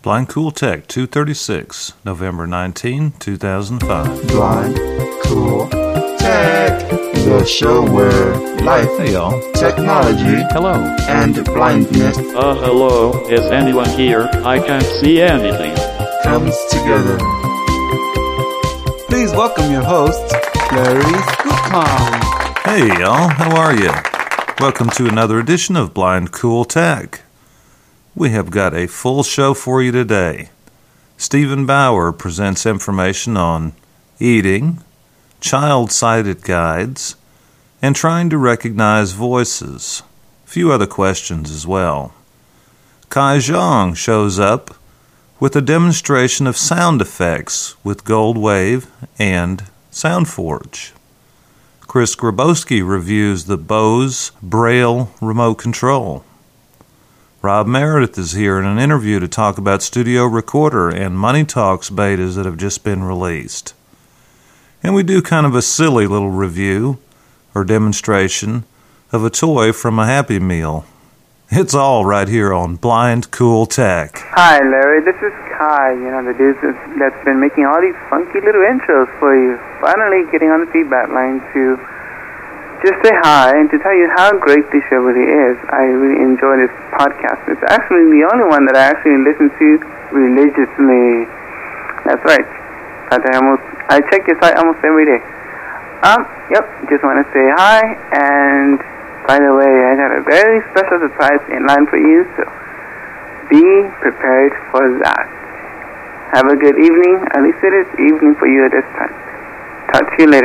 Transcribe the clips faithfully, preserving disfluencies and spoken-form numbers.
Blind Cool Tech two thirty-six, November nineteenth, two thousand five. Blind Cool Tech, the show where life, hey y'all, technology, hello, and blindness Uh, hello, is anyone here? I can't see anything. comes together. Please welcome your host, Larry Scoopcom. hey y'all, how are you? Welcome to another edition of Blind Cool Tech. We have got a full show for you today. Stephen Bauer presents information on eating, child-sighted guides, and trying to recognize voices. A few other questions as well. Kai Zhang shows up with a demonstration of sound effects with Gold Wave and SoundForge. Chris Grabowski reviews the Bose Braille remote control. Rob Meredith is here in an interview to talk about Studio Recorder and Money Talks betas that have just been released. And we do kind of a silly little review or demonstration of a toy from a Happy Meal. It's all right here on Blind Cool Tech. Hi, Larry. This is Kai. You know, the dude that's been making all these funky little intros for you. Finally getting on the feedback line to just say hi and to tell you how great this show really is. I really enjoy this podcast. It's actually the only one that I actually listen to religiously. That's right. I almost I check your site almost every day. Um, yep. Just want to say hi, and by the way, I got a very special surprise in line for you, so be prepared for that. Have a good evening. At least it is evening for you at this time. Talk to you later.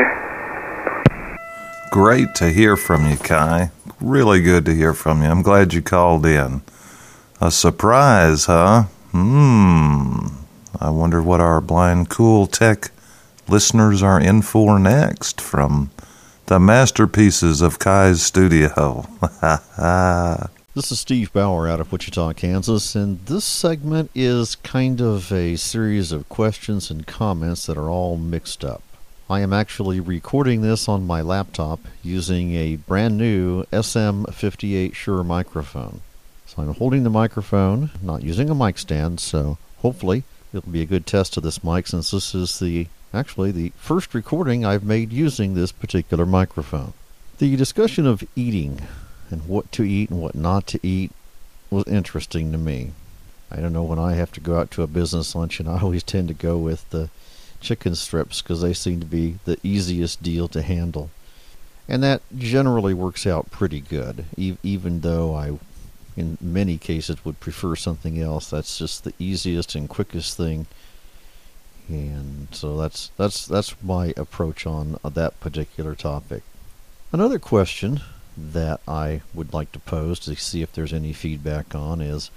Great to hear from you, Kai. Really good to hear from you. I'm glad you called in. A surprise, huh? Hmm. I wonder what our Blind Cool Tech listeners are in for next from the masterpieces of Kai's studio. This is Steve Bauer out of Wichita, Kansas, and this segment is kind of a series of questions and comments that are all mixed up. I am actually recording this on my laptop using a brand new S M fifty-eight Shure microphone. So I'm holding the microphone, not using a mic stand, so hopefully it'll be a good test of this mic since this is the actually the first recording I've made using this particular microphone. The discussion of eating and what to eat and what not to eat was interesting to me. I don't know, when I have to go out to a business luncheon, I always tend to go with the chicken strips because they seem to be the easiest deal to handle. And that generally works out pretty good, e- even though I, in many cases, would prefer something else. That's just the easiest and quickest thing. And so that's that's that's my approach on that particular topic. Another question that I would like to pose to see if there's any feedback on is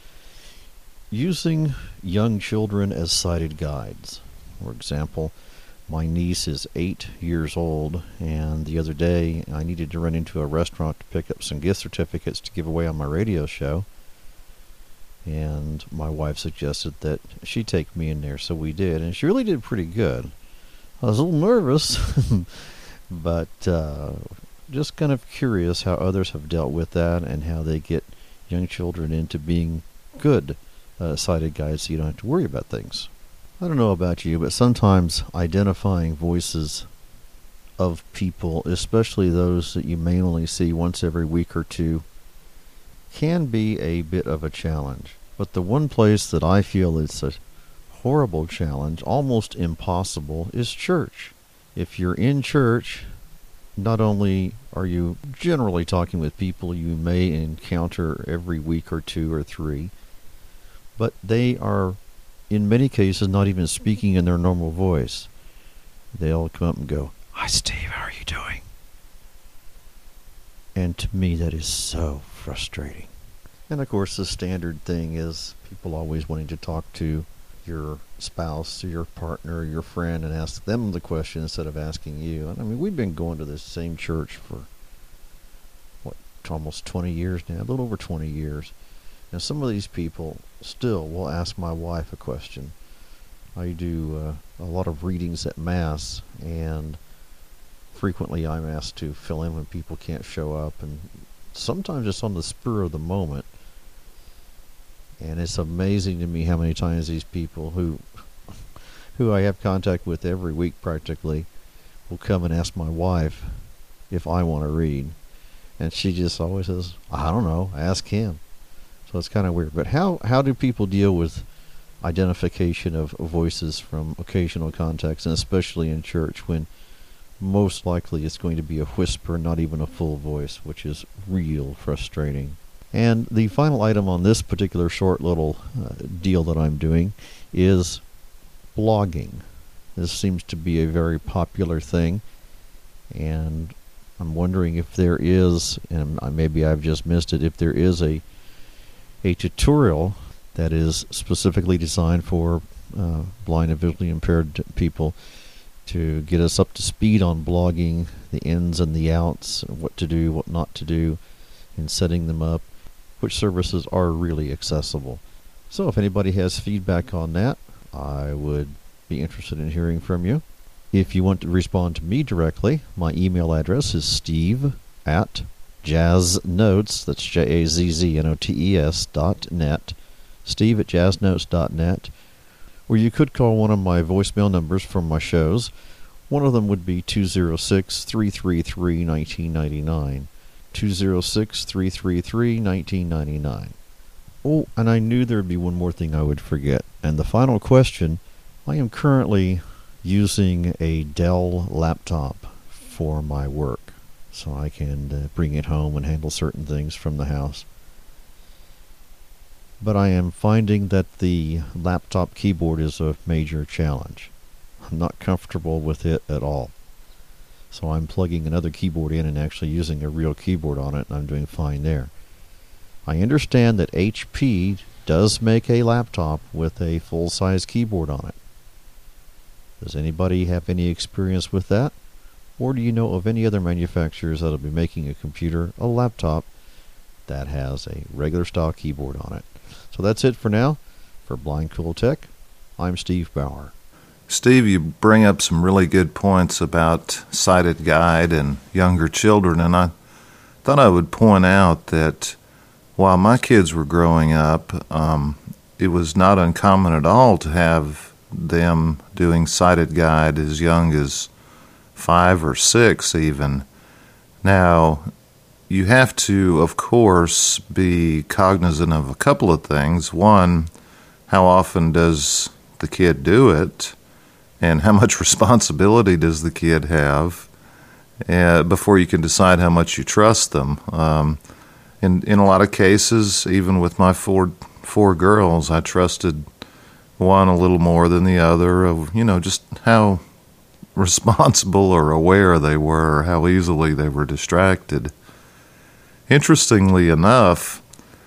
using young children as sighted guides. For example, my niece is eight years old, and the other day I needed to run into a restaurant to pick up some gift certificates to give away on my radio show. And my wife suggested that she take me in there, so we did, and she really did pretty good. I was a little nervous, but uh, just kind of curious how others have dealt with that and how they get young children into being good uh, sighted guides so you don't have to worry about things. I don't know about you, but sometimes identifying voices of people, especially those that you may only see once every week or two, can be a bit of a challenge. But the one place that I feel it's a horrible challenge, almost impossible, is church. If you're in church, not only are you generally talking with people you may encounter every week or two or three, but they are, in many cases, not even speaking in their normal voice. They'll come up and go, "Hi, Steve, how are you doing?" And to me, that is so frustrating. And of course, the standard thing is people always wanting to talk to your spouse or your partner or your friend and ask them the question instead of asking you. And I mean, we've been going to this same church for, what, almost twenty years now, a little over twenty years. And some of these people still will ask my wife a question. I do uh, a lot of readings at Mass, and frequently I'm asked to fill in when people can't show up, and sometimes it's on the spur of the moment. And it's amazing to me how many times these people who who I have contact with every week practically will come and ask my wife if I want to read. And she just always says, I don't know, ask him. So it's kind of weird. But how, how do people deal with identification of voices from occasional contacts, and especially in church, when most likely it's going to be a whisper, not even a full voice, which is real frustrating. And the final item on this particular short little uh, deal that I'm doing is blogging. This seems to be a very popular thing, and I'm wondering if there is, and maybe I've just missed it, if there is a a tutorial that is specifically designed for uh, blind and visually impaired people to get us up to speed on blogging, the ins and the outs, what to do, what not to do, and setting them up, which services are really accessible. So if anybody has feedback on that, I would be interested in hearing from you. If you want to respond to me directly, my email address is steve at jazznotes, that's J A Z Z N O T E S dot net, steve at jazznotes dot net, or you could call one of my voicemail numbers from my shows. One of them would be two oh six, three three three, one nine nine nine, two oh six, three three three, one nine nine nine. Oh, and I knew there would be one more thing I would forget. And the final question, I am currently using a Dell laptop for my work, so I can uh, bring it home and handle certain things from the house. But I am finding that the laptop keyboard is a major challenge. I'm not comfortable with it at all. So I'm plugging another keyboard in and actually using a real keyboard on it, and I'm doing fine there. I understand that H P does make a laptop with a full-size keyboard on it. Does anybody have any experience with that? Or do you know of any other manufacturers that will be making a computer, a laptop, that has a regular style keyboard on it? So that's it for now. For Blind Cool Tech, I'm Steve Bauer. Steve, you bring up some really good points about sighted guide and younger children, and I thought I would point out that while my kids were growing up, um, it was not uncommon at all to have them doing sighted guide as young as five or six even. Now, you have to, of course, be cognizant of a couple of things. One, how often does the kid do it, and how much responsibility does the kid have uh, before you can decide how much you trust them. Um, in in a lot of cases, even with my four four girls, I trusted one a little more than the other, of, you know, just how responsible or aware they were, or how easily they were distracted. Interestingly enough,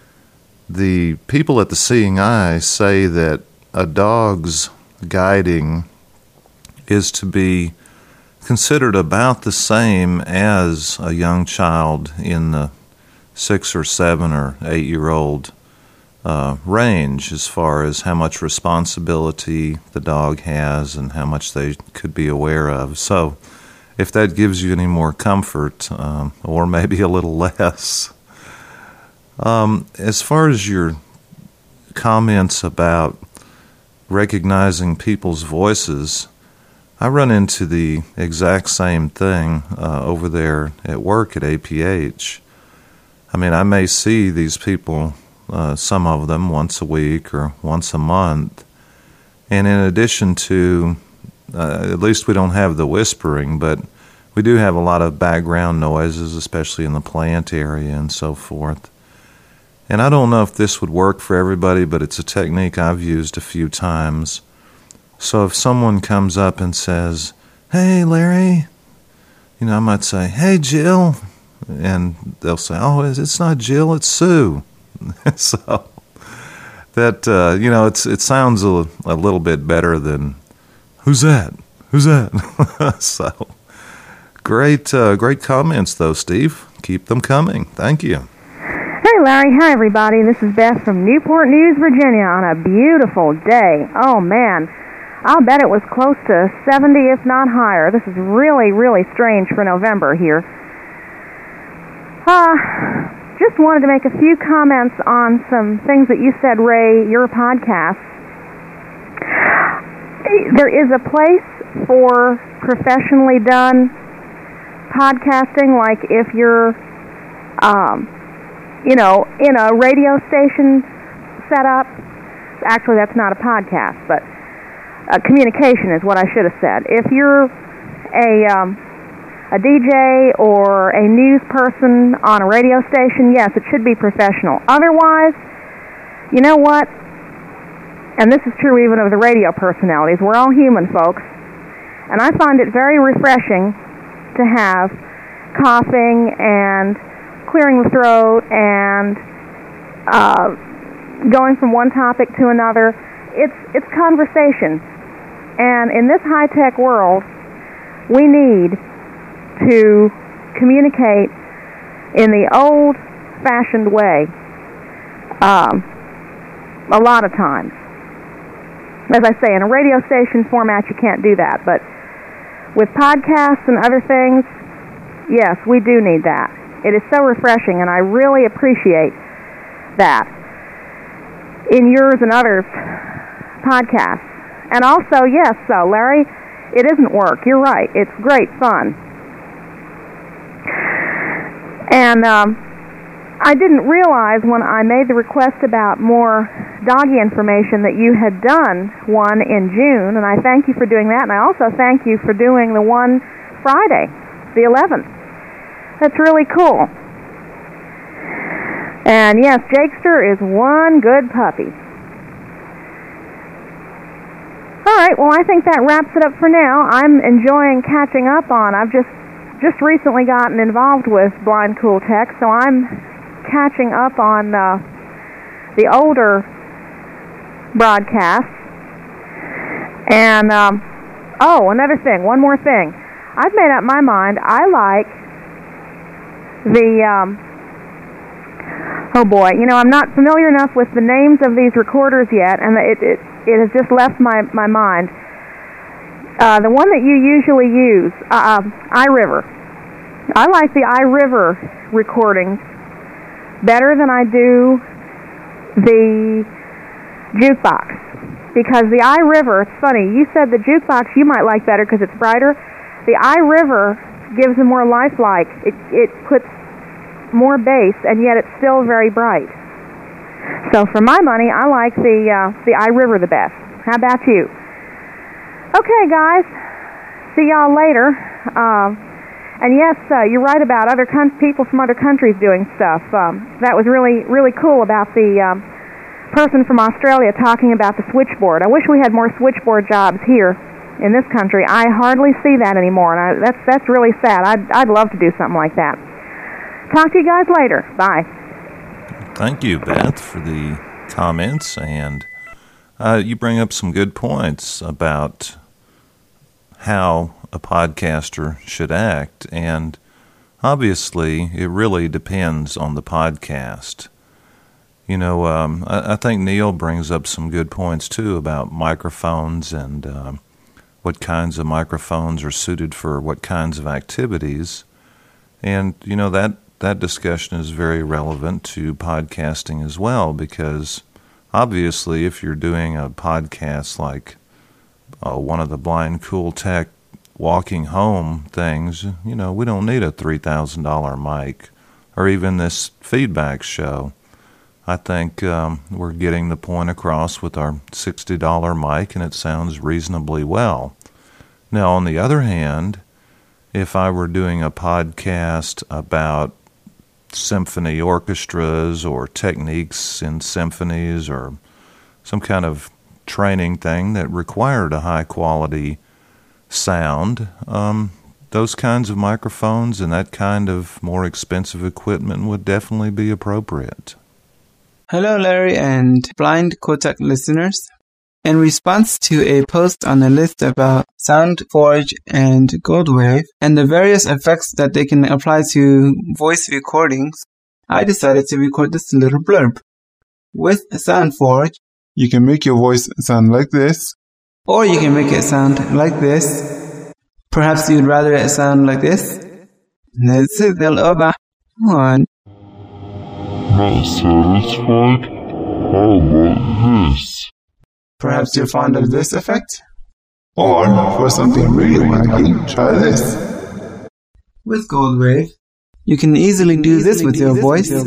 the people at the Seeing Eye say that a dog's guiding is to be considered about the same as a young child in the six or seven or eight year old uh, range, as far as how much responsibility the dog has and how much they could be aware of. So if that gives you any more comfort, um, or maybe a little less. Um, as far as your comments about recognizing people's voices, I run into the exact same thing uh, over there at work at A P H. I mean, I may see these people, uh, some of them, once a week or once a month. And in addition to, uh, at least we don't have the whispering, but we do have a lot of background noises, especially in the plant area and so forth. And I don't know if this would work for everybody, but it's a technique I've used a few times. So if someone comes up and says, "Hey, Larry," you know, I might say, "Hey, Jill," and they'll say, "Oh, it's not Jill, it's Sue." So that, uh, you know, it's it sounds a, a little bit better than, "Who's that? Who's that?" So great, uh, great comments, though, Steve. Keep them coming. Thank you. Hey, Larry. Hi, everybody. This is Beth from Newport News, Virginia, on a beautiful day. Oh, man. I'll bet it was close to seventy, if not higher. This is really, really strange for November here. Uh, just wanted to make a few comments on some things that you said, Ray, your podcast. There is a place for professionally done podcasting, like if you're, um, you know, in a radio station setup. Actually, that's not a podcast, but uh, communication is what I should have said. If you're a um, a D J or a news person on a radio station, yes, it should be professional. Otherwise, you know what? And this is true even of the radio personalities. We're all human, folks. And I find it very refreshing to have coughing and clearing the throat and uh, going from one topic to another. It's it's conversation. And in this high-tech world, we need to communicate in the old-fashioned way um, a lot of times. As I say, in a radio station format, you can't do that. But with podcasts and other things, yes, we do need that. It is so refreshing, and I really appreciate that in yours and others' podcasts. And also, yes, so Larry, it isn't work. You're right. It's great fun. And um, I didn't realize when I made the request about more doggy information that you had done one in June, and I thank you for doing that, and I also thank you for doing the one Friday, the eleventh. That's really cool. And yes, Jakester is one good puppy. All right, well, I think that wraps it up for now. I'm enjoying catching up on. I've just just recently gotten involved with Blind Cool Tech, so I'm catching up on uh, the older broadcasts. And, um, oh, another thing, one more thing. I've made up my mind. I like the, um, oh boy, you know, I'm not familiar enough with the names of these recorders yet, and it it, it has just left my, my mind. Uh, the one that you usually use, uh, um, iRiver. I like the iRiver recordings better than I do the jukebox. Because the iRiver, it's funny, you said the jukebox you might like better because it's brighter. The iRiver gives a more lifelike. It, it puts more bass, and yet it's still very bright. So for my money, I like the uh, the iRiver the best. How about you? Okay, guys. See y'all later. Um, and yes, uh, you're right about other con- people from other countries doing stuff. Um, that was really, really cool about the um, person from Australia talking about the switchboard. I wish we had more switchboard jobs here in this country. I hardly see that anymore, and I, that's that's really sad. I'd I'd love to do something like that. Talk to you guys later. Bye. Thank you, Beth, for the comments, and uh, you bring up some good points about how a podcaster should act, and obviously it really depends on the podcast. You know, um, I, I think Neil brings up some good points, too, about microphones and uh, what kinds of microphones are suited for what kinds of activities. And, you know, that, that discussion is very relevant to podcasting as well, because obviously if you're doing a podcast like uh, one of the Blind Cool Tech walking home things, you know, we don't need a three thousand dollars mic, or even this feedback show. I think um, we're getting the point across with our sixty dollars mic, and it sounds reasonably well. Now, on the other hand, if I were doing a podcast about symphony orchestras or techniques in symphonies or some kind of training thing that required a high-quality sound, um, those kinds of microphones and that kind of more expensive equipment would definitely be appropriate. Hello, Larry and Blind Cool Tech listeners. In response to a post on a list about SoundForge and Goldwave and the various effects that they can apply to voice recordings, I decided to record this little blurb. With SoundForge, you can make your voice sound like this, or you can make it sound like this. Perhaps you'd rather it sound like this. Let's see the over one. not satisfied? How about this? Perhaps you're fond of this effect? Or, for something really wacky, try this. With Goldwave, you can easily do this with your voice. This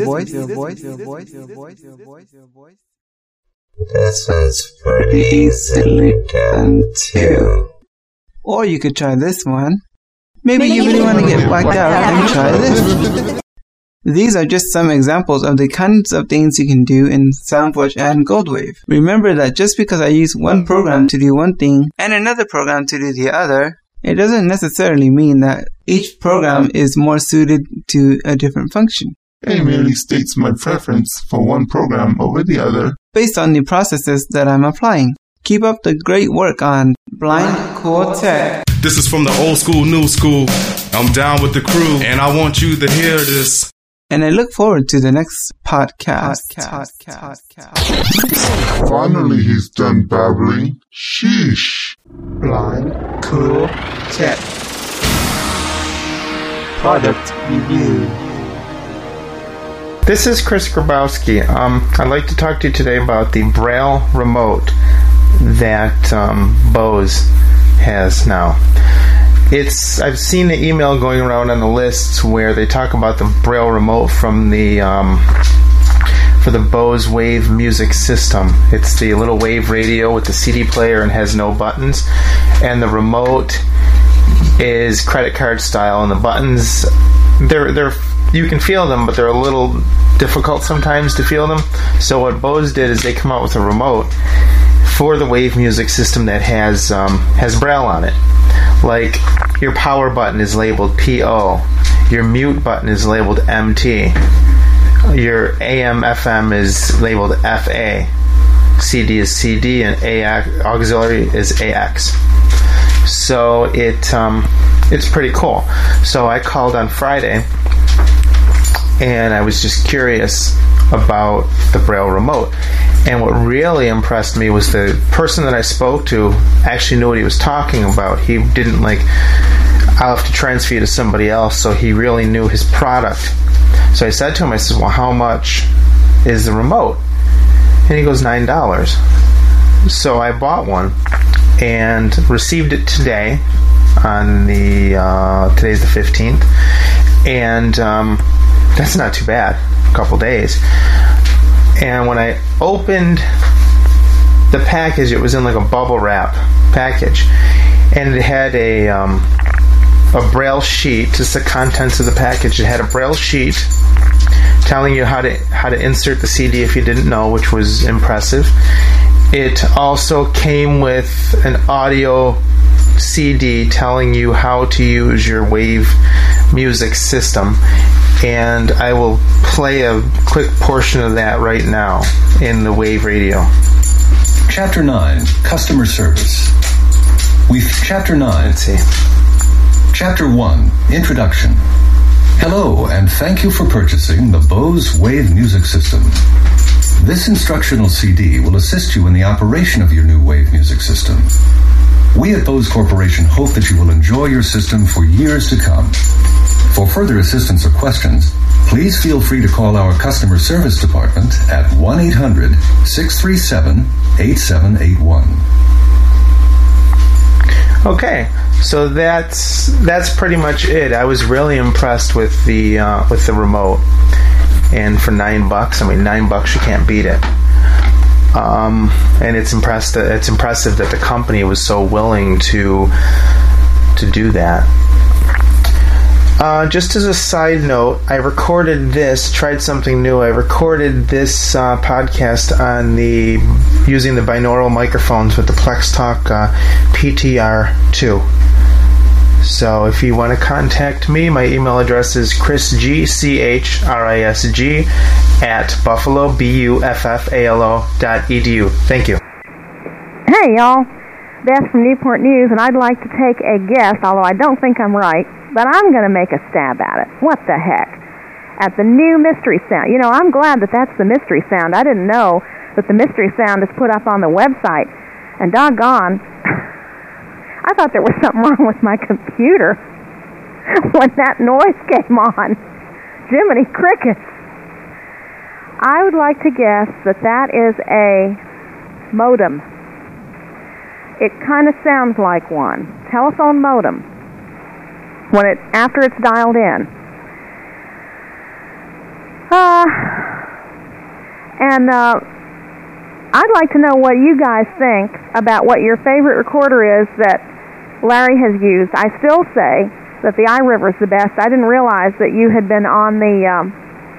is pretty easily done too. Or you could try this one. Maybe you really want to get whacked out and try this. These are just some examples of the kinds of things you can do in SoundForge and Goldwave. Remember that just because I use one program to do one thing and another program to do the other, it doesn't necessarily mean that each program is more suited to a different function. It merely states my preference for one program over the other based on the processes that I'm applying. Keep up the great work on Blind Cool Tech. This is from the old school, new school. I'm down with the crew, and I want you to hear this. And I look forward to the next podcast. Finally, he's done babbling. Sheesh. Blind Cool Tech. Product review. This is Chris Grabowski. Um, I'd like to talk to you today about the Braille remote that um, Bose has now. It's I've seen the email going around on the lists where they talk about the Braille remote from the um, for the Bose Wave music system. It's the little wave radio with the C D player and has no buttons, and the remote is credit card style, and the buttons they're they're you can feel them, but they're a little difficult sometimes to feel them. So what Bose did is they come out with a remote for the Wave music system that has um, has Braille on it. Like your power button is labeled P O, your mute button is labeled M T, your A M F M is labeled F A, C D is C D, and A X, auxiliary is A X. So it um, it's pretty cool. So I called on Friday, and I was just curious about the Braille remote. And what really impressed me was the person that I spoke to actually knew what he was talking about. He didn't like, I'll have to transfer you to somebody else, so he really knew his product. So I said to him, I said, well, how much is the remote? And he goes, nine dollars. So I bought one and received it today on the, uh, today's the fifteenth. And um, that's not too bad, a couple days. And when I opened the package, it was in like a bubble wrap package, and it had a um, a Braille sheet. Just the contents of the package. It had a Braille sheet telling you how to how to insert the C D if you didn't know, which was impressive. It also came with an audio C D telling you how to use your Wave music system. And I will play a quick portion of that right now in the Wave Radio. Chapter nine, Customer Service. We've Chapter nine. Let's see. Chapter one, Introduction. Hello, and thank you for purchasing the Bose Wave Music System. This instructional C D will assist you in the operation of your new Wave music system. We at Bose Corporation hope that you will enjoy your system for years to come. For further assistance or questions, please feel free to call our customer service department at one eight hundred, six three seven, eight seven eight one. Okay, so that's that's pretty much it. I was really impressed with the uh, with the remote, and for nine bucks, I mean nine bucks, you can't beat it. Um, and it's impressed. It's impressive that the company was so willing to to do that. Uh, just as a side note, I recorded this, tried something new. I recorded this uh, podcast on the using the binaural microphones with the Plex Talk uh, P T R two. So if you want to contact me, my email address is chrisg, C H R I S G, at buffalo, B U F F A L O dot E D U. Thank you. Hey, y'all. Beth from Newport News, and I'd like to take a guess, although I don't think I'm right, but I'm going to make a stab at it. What the heck? At the new mystery sound. You know, I'm glad that that's the mystery sound. I didn't know that the mystery sound is put up on the website. And doggone, I thought there was something wrong with my computer when that noise came on. Jiminy crickets. I would like to guess that that is a modem. It kind of sounds like one. Telephone modem. When it after it's dialed in. Uh, and uh, I'd like to know what you guys think about what your favorite recorder is that Larry has used. I still say that the iRiver is the best. I didn't realize that you had been on the, um,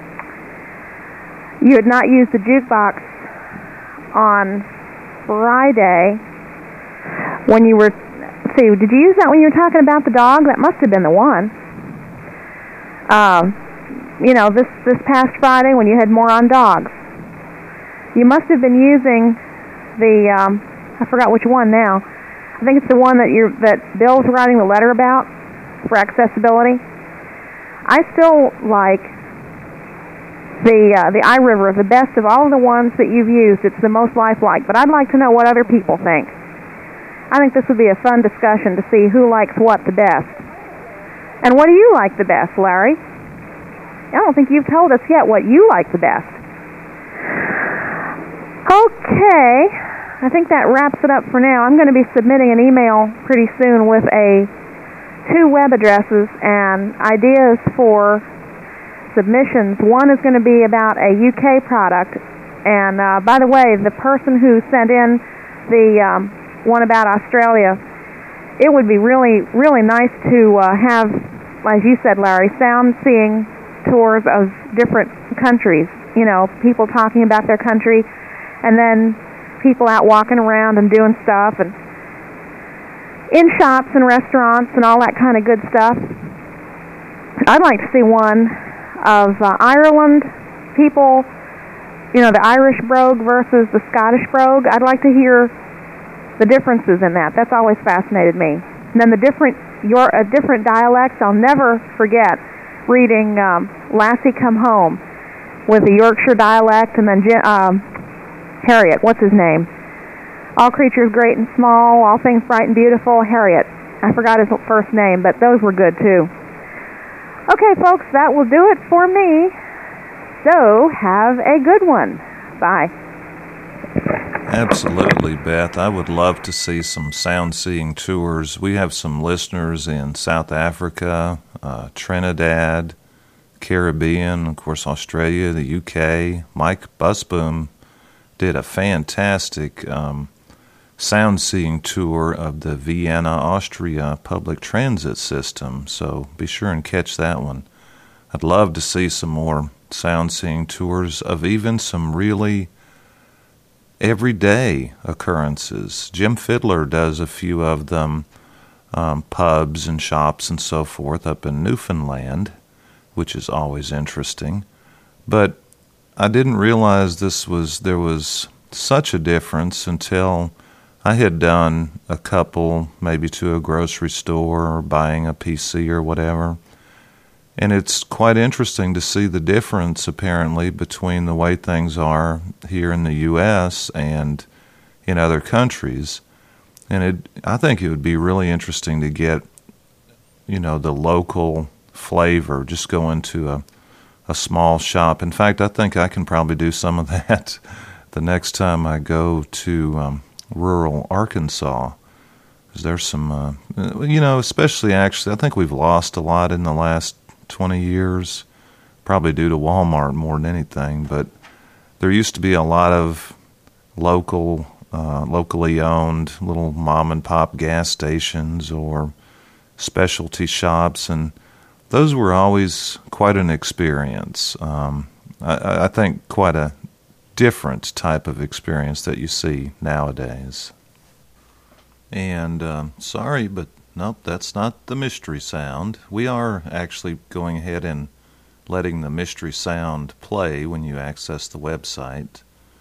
you had not used the jukebox on Friday when you were, see, did you use that when you were talking about the dog? That must have been the one. Um, you know, this, this past Friday when you had more on dogs. You must have been using the, um, I forgot which one now. I think it's the one that you're, that Bill's writing the letter about for accessibility. I still like the uh, the iRiver, the best of all of the ones that you've used. It's the most lifelike, but I'd like to know what other people think. I think this would be a fun discussion to see who likes what the best. And what do you like the best, Larry? I don't think you've told us yet what you like the best. Okay, I think that wraps it up for now. I'm going to be submitting an email pretty soon with a two web addresses and ideas for submissions. One is going to be about a U K product. And uh, by the way, the person who sent in the um, one about Australia, it would be really, really nice to uh, have, as you said, Larry, sound-seeing tours of different countries. You know, people talking about their country, and then people out walking around and doing stuff, and in shops and restaurants and all that kind of good stuff. I'd like to see one of uh, Ireland people, you know, the Irish brogue versus the Scottish brogue. I'd like to hear the differences in that. That's always fascinated me. And then the different, your uh, different dialects. I'll never forget reading um, Lassie Come Home with the Yorkshire dialect, and then um, Harriet, what's his name? All creatures great and small, all things bright and beautiful, Harriet. I forgot his first name, but those were good too. Okay, folks, that will do it for me. So, have a good one. Bye. Absolutely, Beth. I would love to see some sound-seeing tours. We have some listeners in South Africa, uh, Trinidad, Caribbean, of course, Australia, the U K. Mike Busboom did a fantastic um, sound-seeing tour of the Vienna, Austria public transit system, so be sure and catch that one. I'd love to see some more sound-seeing tours of even some really everyday occurrences. Jim Fiddler does a few of them, um, pubs and shops and so forth up in Newfoundland, which is always interesting. But I didn't realize this was there was such a difference until I had done a couple, maybe to a grocery store or buying a P C or whatever. And it's quite interesting to see the difference, apparently, between the way things are here in the U S and in other countries. And it, I think it would be really interesting to get, you know, the local flavor, just go into a a small shop. In fact, I think I can probably do some of that the next time I go to um, rural Arkansas. Because there's some, uh, you know, especially actually, I think we've lost a lot in the last twenty years, probably due to Walmart more than anything. But there used to be a lot of local, uh, locally owned little mom and pop gas stations or specialty shops, and those were always quite an experience. Um, I, I think quite a different type of experience that you see nowadays. And um, sorry, but nope, that's not the mystery sound. We are actually going ahead and letting the mystery sound play when you access the website.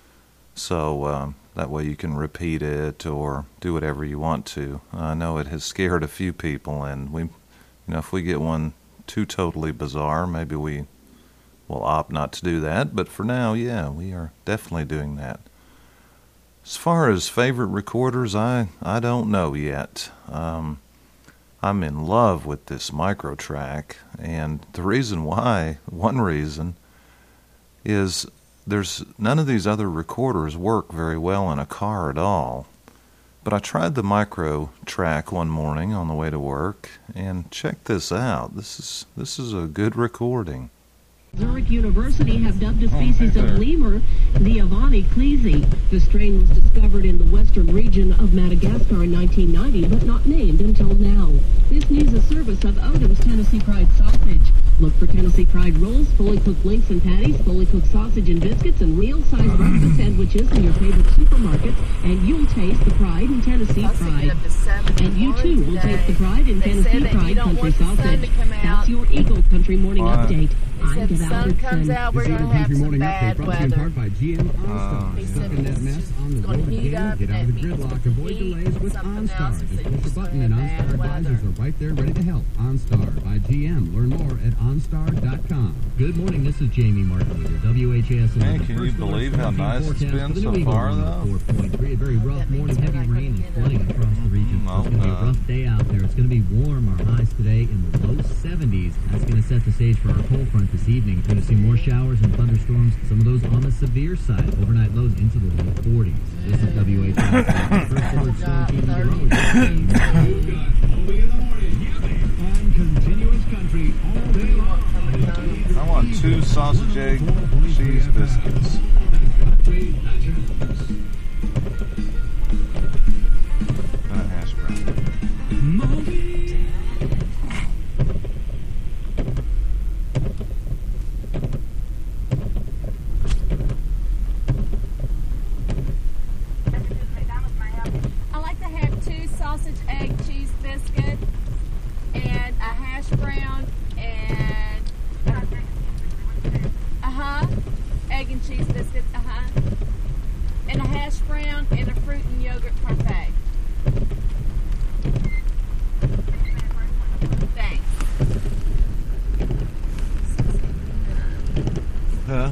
So um, that way you can repeat it or do whatever you want to. I know it has scared a few people, and we, you know, if we get one too totally bizarre, maybe we will opt not to do that, but for now, yeah, we are definitely doing that. As far as favorite recorders, I, I don't know yet. Um, I'm in love with this Microtrack, and the reason why, one reason, is there's none of these other recorders work very well in a car at all. But I tried the Micro Track one morning on the way to work, and check this out. This is this is a good recording. Zurich University have dubbed a species of lemur the Avani clesi. The strain was discovered in the western region of Madagascar in nineteen ninety, but not named until now. This news a service of Odom's Tennessee Pride Sausage. Look for Tennessee Pride rolls, fully cooked links and patties, fully cooked sausage and biscuits, and real-sized breakfast sandwiches in your favorite supermarkets, and you'll taste the pride in Tennessee Pride. And you, too, will taste the pride in Tennessee Pride Country Sausage. That's your Eagle Country Morning Update. I'm The sun comes out, we're going to have some bad weather. By G M OnStar. Stuck in that mess on the road again. Get out of the gridlock. Avoid delays with OnStar. Just push a button and OnStar advisors are right there ready to help. OnStar by G M. Learn more at OnStar dot com. Good morning, this is Jamie Martin with your W H A S. Man, can you believe how nice it's been so far, though? four point three, a very rough morning, heavy rain and flooding across the region. So it's going to be a rough day out there. It's going to be warm. Our highs today in the low seventies. That's going to set the stage for our cold front this evening. We're going to see more showers and thunderstorms, some of those on the severe side. Overnight lows into the low forties. This is W H S. First alert storm team in the road. On continuous country all day long. I want two sausage, egg, cheese biscuits. And a hash brown. I like to have two sausage, egg, cheese biscuit, and a hash brown, and uh-huh, egg and cheese biscuit, uh-huh, and a hash brown and a fruit and yogurt parfait. Thanks. Huh?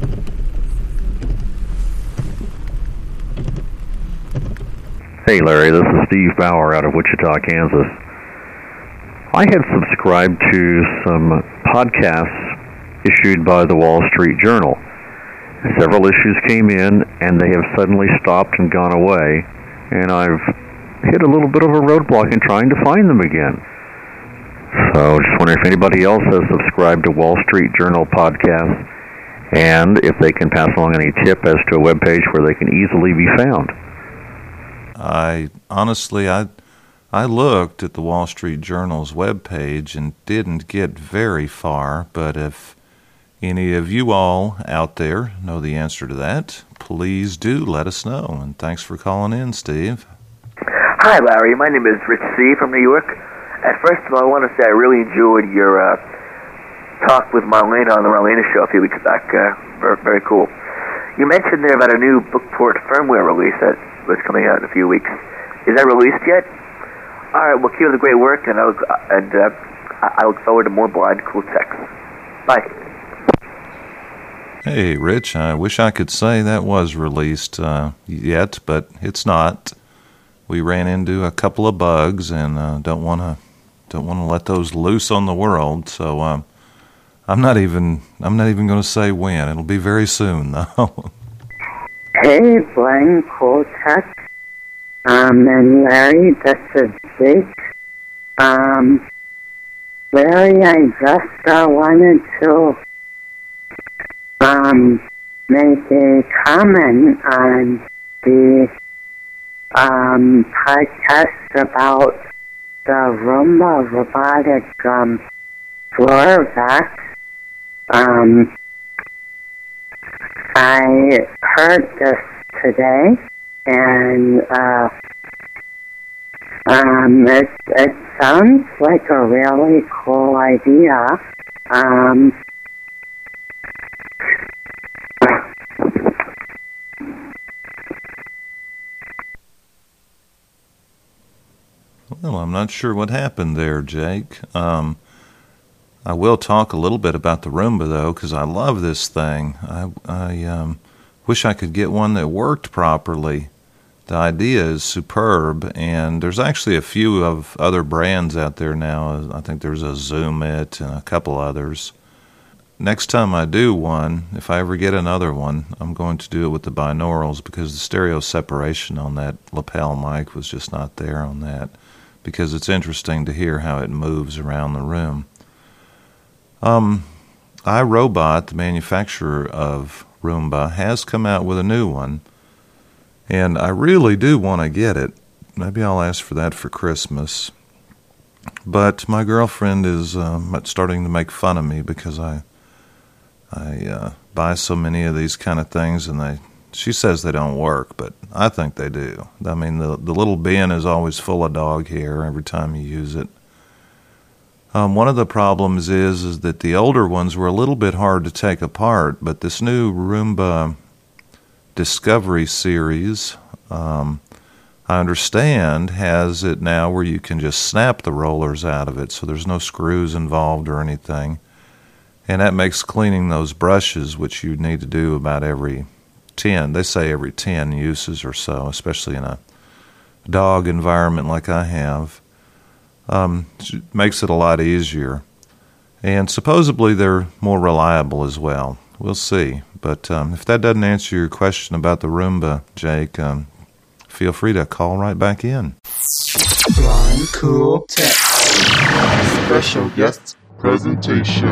Hey Larry, this is Steve Bauer out of Wichita, Kansas. I had subscribed to some podcasts issued by the Wall Street Journal. Several issues came in and they have suddenly stopped and gone away, and I've hit a little bit of a roadblock in trying to find them again. So just wondering if anybody else has subscribed to Wall Street Journal podcasts, and if they can pass along any tip as to a web page where they can easily be found. I honestly, I I looked at the Wall Street Journal's webpage and didn't get very far, but if any of you all out there know the answer to that, please do let us know. And thanks for calling in, Steve. Hi, Larry. My name is Rich C. from New York. And first of all, I want to say I really enjoyed your uh, talk with Marlena on the Marlena show a few weeks back. Uh, very, very cool. You mentioned there about a new Bookport firmware release that was coming out in a few weeks. Is that released yet? All right, well, keep up the great work, and I look, and uh, I look forward to more Blind Cool Techs. Bye. Hey, Rich, I wish I could say that was released uh, yet, but it's not. We ran into a couple of bugs, and uh, don't want to don't want to let those loose on the world. So um, I'm not even I'm not even going to say when. It'll be very soon, though. Hey, Blind Cool Tech. Um, and Larry, this is Jake. Um, Larry, I just uh, wanted to um, make a comment on the um, podcast about the Roomba robotic um, floor vac. Um, I heard this today, and uh, um, it, it sounds like a really cool idea. Um, Well, I'm not sure what happened there, Jake. Um, I will talk a little bit about the Roomba, though, because I love this thing. I, I um, wish I could get one that worked properly. The idea is superb, and there's actually a few of other brands out there now. I think there's a Zoom It and a couple others. next time I do one, if I ever get another one, I'm going to do it with the binaurals because the stereo separation on that lapel mic was just not there on that, because it's interesting to hear how it moves around the room. Um, iRobot, the manufacturer of Roomba, has come out with a new one, and I really do want to get it. Maybe I'll ask for that for Christmas. But my girlfriend is uh, starting to make fun of me because I I uh, buy so many of these kind of things, and they she says they don't work, but I think they do. I mean, the the little bin is always full of dog hair every time you use it. Um, one of the problems is is that the older ones were a little bit hard to take apart, but this new Roomba Discovery series, um, I understand, has it now where you can just snap the rollers out of it, so there's no screws involved or anything. And that makes cleaning those brushes, which you need to do about every ten, they say every ten uses or so, especially in a dog environment like I have, um, makes it a lot easier. And supposedly they're more reliable as well. We'll see. But um, if that doesn't answer your question about the Roomba, Jake, um, feel free to call right back in. Blind Cool Tech Special Guest Presentation.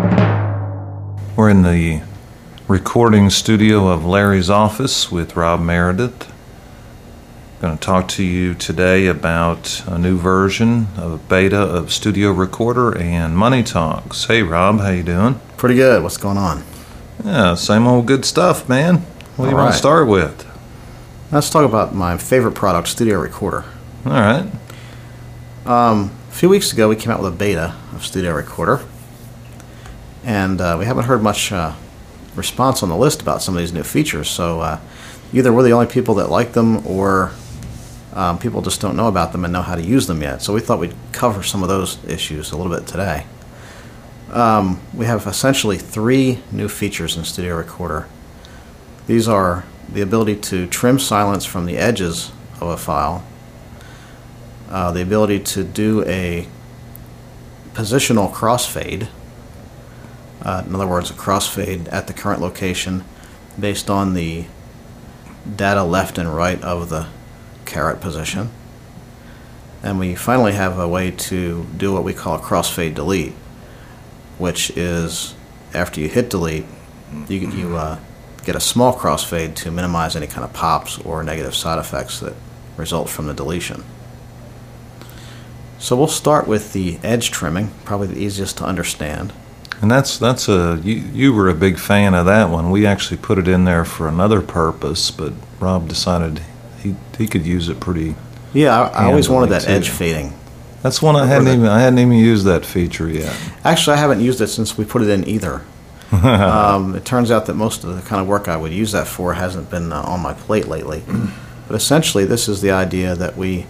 We're in the recording studio of Larry's office with Rob Meredith. I'm going to talk to you today about a new version of beta of Studio Recorder and Money Talks. Hey Rob, how you doing? Pretty good. What's going on? Yeah, same old good stuff, man. What do you All want right. to start with? Let's talk about my favorite product, Studio Recorder. All right. Um, a few weeks ago, we came out with a beta of Studio Recorder, and uh, we haven't heard much uh, response on the list about some of these new features. So uh, either we're the only people that like them, or um, people just don't know about them and know how to use them yet. So we thought we'd cover some of those issues a little bit today. Um, we have essentially three new features in Studio Recorder. These are the ability to trim silence from the edges of a file, uh, the ability to do a positional crossfade, uh, in other words, a crossfade at the current location based on the data left and right of the caret position. And we finally have a way to do what we call a crossfade delete, which is after you hit delete, you, you uh, get a small crossfade to minimize any kind of pops or negative side effects that result from the deletion. So we'll start with the edge trimming, probably the easiest to understand. And that's that's a you you were a big fan of that one. We actually put it in there for another purpose, but Rob decided he he could use it pretty. Yeah, I, I always wanted that too. edge fading. That's one I hadn't even I hadn't even used that feature yet. Actually, I haven't used it since we put it in either. um, it turns out that most of the kind of work I would use that for hasn't been uh, on my plate lately. But essentially, this is the idea that we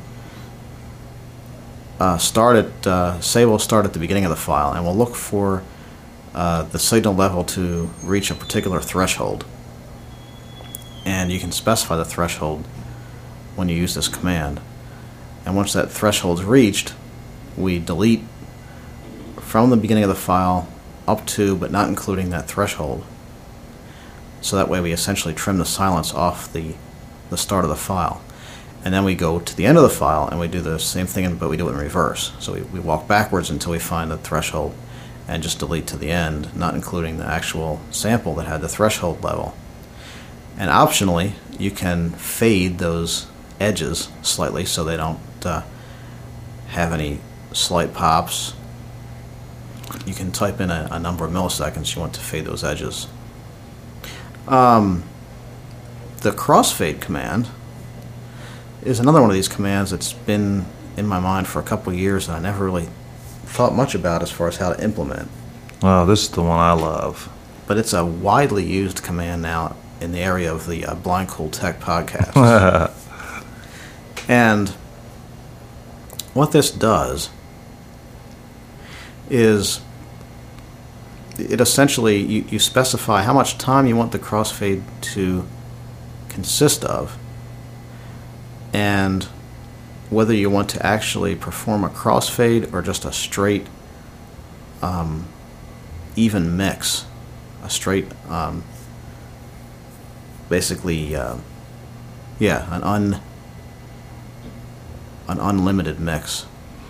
uh, start at, uh, say we'll start at the beginning of the file, and we'll look for uh, the signal level to reach a particular threshold. And you can specify the threshold when you use this command. And once that threshold's reached, we delete from the beginning of the file up to, but not including, that threshold. So that way we essentially trim the silence off the, the start of the file. And then we go to the end of the file and we do the same thing, but we do it in reverse. So we, we walk backwards until we find the threshold and just delete to the end, not including the actual sample that had the threshold level. And optionally, you can fade those edges slightly so they don't uh, have any slight pops. You can type in a, a number of milliseconds you want to fade those edges. Um, the crossfade command is another one of these commands that's been in my mind for a couple of years and I never really thought much about as far as how to implement. Oh, this is the one I love. But it's a widely used command now in the area of the uh, Blind Cool Tech podcast. And what this does is it essentially, you, you specify how much time you want the crossfade to consist of, and whether you want to actually perform a crossfade or just a straight um, even mix, a straight, um, basically, uh, yeah, an un an unlimited mix.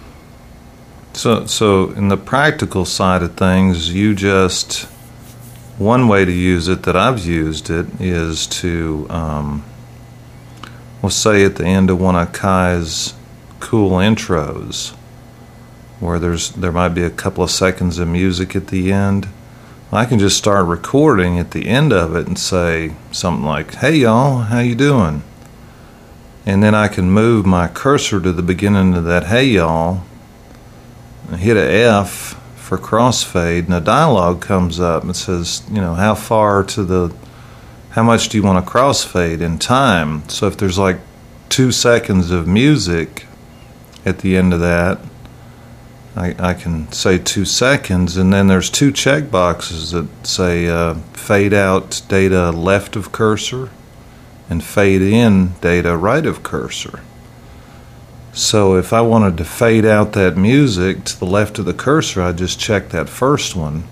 So, so in the practical side of things, you just, one way to use it that I've used it is to, um, we'll say at the end of one of Kai's cool intros, where there's there might be a couple of seconds of music at the end, I can just start recording at the end of it and say something like, "Hey y'all, how you doing?" And then I can move my cursor to the beginning of that "Hey y'all," and hit a F for crossfade, and a dialogue comes up and says, you know, how far to the, how much do you want to crossfade in time? So if there's like two seconds of music at the end of that, I, I can say two seconds, and then there's two check boxes that say uh, fade out data left of cursor and fade in data right of cursor. So if I wanted to fade out that music to the left of the cursor, I just check that first one.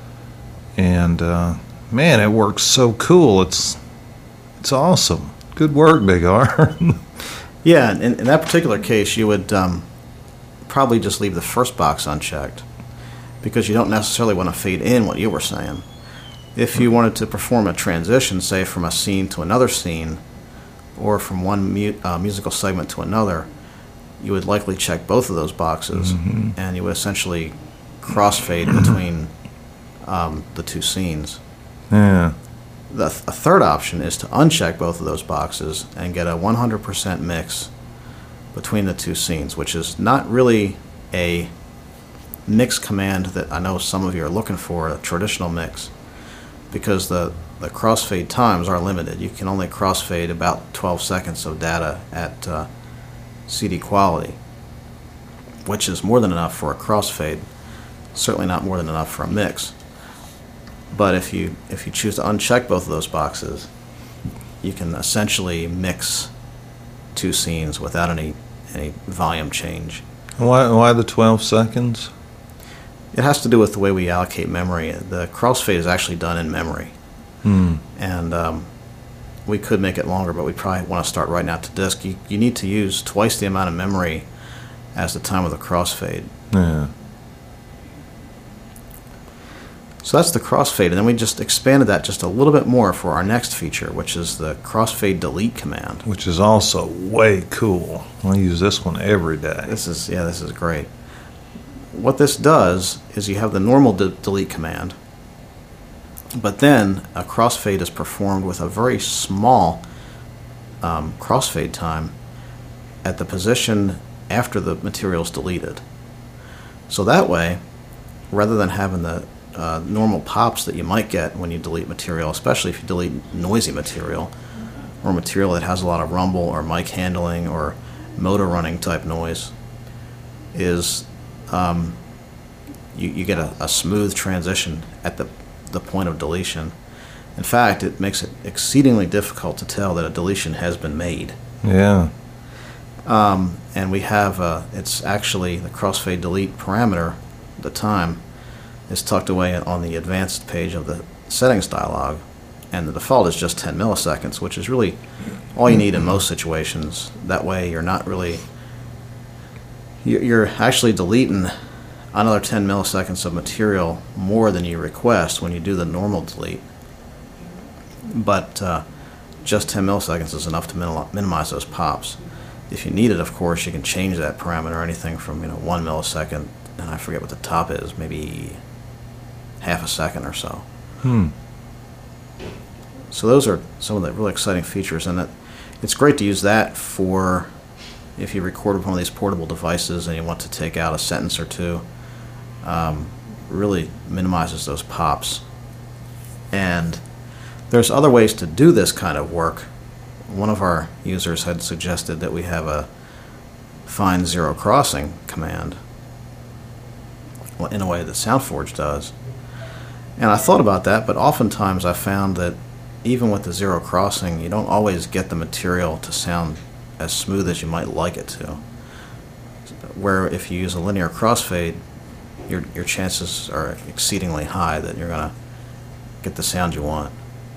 And uh, man, it works so cool. It's it's awesome. Good work, Big R. Yeah, in, in that particular case, you would um, probably just leave the first box unchecked, because you don't necessarily want to fade in what you were saying. If you wanted to perform a transition, say from a scene to another scene, or from one mu- uh, musical segment to another, you would likely check both of those boxes, mm-hmm. and you would essentially crossfade between um, the two scenes. Yeah. The th- a third option is to uncheck both of those boxes and get a one hundred percent mix between the two scenes, which is not really a mix command that I know some of you are looking for, a traditional mix, because the, the crossfade times are limited. You can only crossfade about twelve seconds of data at uh, C D quality, which is more than enough for a crossfade, certainly not more than enough for a mix. But if you if you choose to uncheck both of those boxes, you can essentially mix two scenes without any any volume change. Why why the twelve seconds? It has to do with the way we allocate memory. The crossfade is actually done in memory. Hmm. And um, we could make it longer, but we probably want to start writing out to disk. You, you need to use twice the amount of memory as the time of the crossfade. Yeah. So that's the crossfade, and then we just expanded that just a little bit more for our next feature, which is the crossfade delete command. Which is also way cool. I use this one every day. This is yeah, this is great. What this does is you have the normal de- delete command, but then a crossfade is performed with a very small um, crossfade time at the position after the material is deleted. So that way, rather than having the uh, normal pops that you might get when you delete material, especially if you delete noisy material or material that has a lot of rumble or mic handling or motor running type noise, is um, you, you get a, a smooth transition at the the point of deletion. In fact, it makes it exceedingly difficult to tell that a deletion has been made. Yeah. Um, and we have, uh, it's actually the crossfade delete parameter, the time, is tucked away on the advanced page of the settings dialog, and the default is just ten milliseconds, which is really all you need in most situations. That way you're not really, you're actually deleting another ten milliseconds of material more than you request when you do the normal delete. But uh, just ten milliseconds is enough to minim- minimize those pops. If you need it, of course, you can change that parameter, anything from you know one millisecond, and I forget what the top is, maybe half a second or so. Hmm. So those are some of the really exciting features, and it, it's great to use that for if you record with one of these portable devices and you want to take out a sentence or two. Um, really minimizes those pops. And there's other ways to do this kind of work. One of our users had suggested that we have a find zero crossing command, well, in a way that SoundForge does. And I thought about that, but oftentimes I found that even with the zero crossing, you don't always get the material to sound as smooth as you might like it to. Where if you use a linear crossfade, your your chances are exceedingly high that you're going to get the sound you want.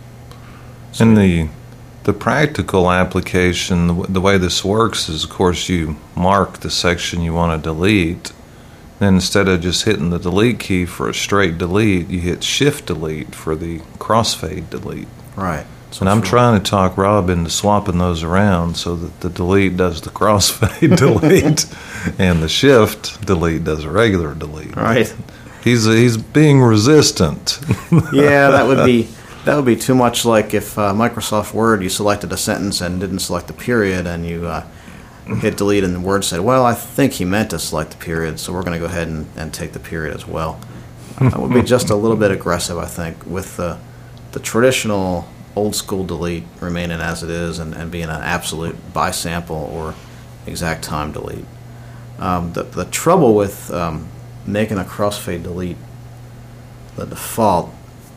So and the the practical application, the, the way this works is, of course, you mark the section you want to delete. Then instead of just hitting the delete key for a straight delete, you hit shift delete for the crossfade delete. Right. So and I'm trying to talk Rob into swapping those around so that the delete does the crossfade delete and the shift delete does a regular delete. Right. He's he's being resistant. Yeah, that would be that would be too much like if uh, Microsoft Word, you selected a sentence and didn't select the period, and you uh, hit delete and the Word said, well, I think he meant to select the period, so we're going to go ahead and, and take the period as well. Uh, that would be just a little bit aggressive, I think, with the, the traditional old school delete remaining as it is and, and being an absolute by sample or exact time delete. Um, the, the trouble with um, making a crossfade delete the default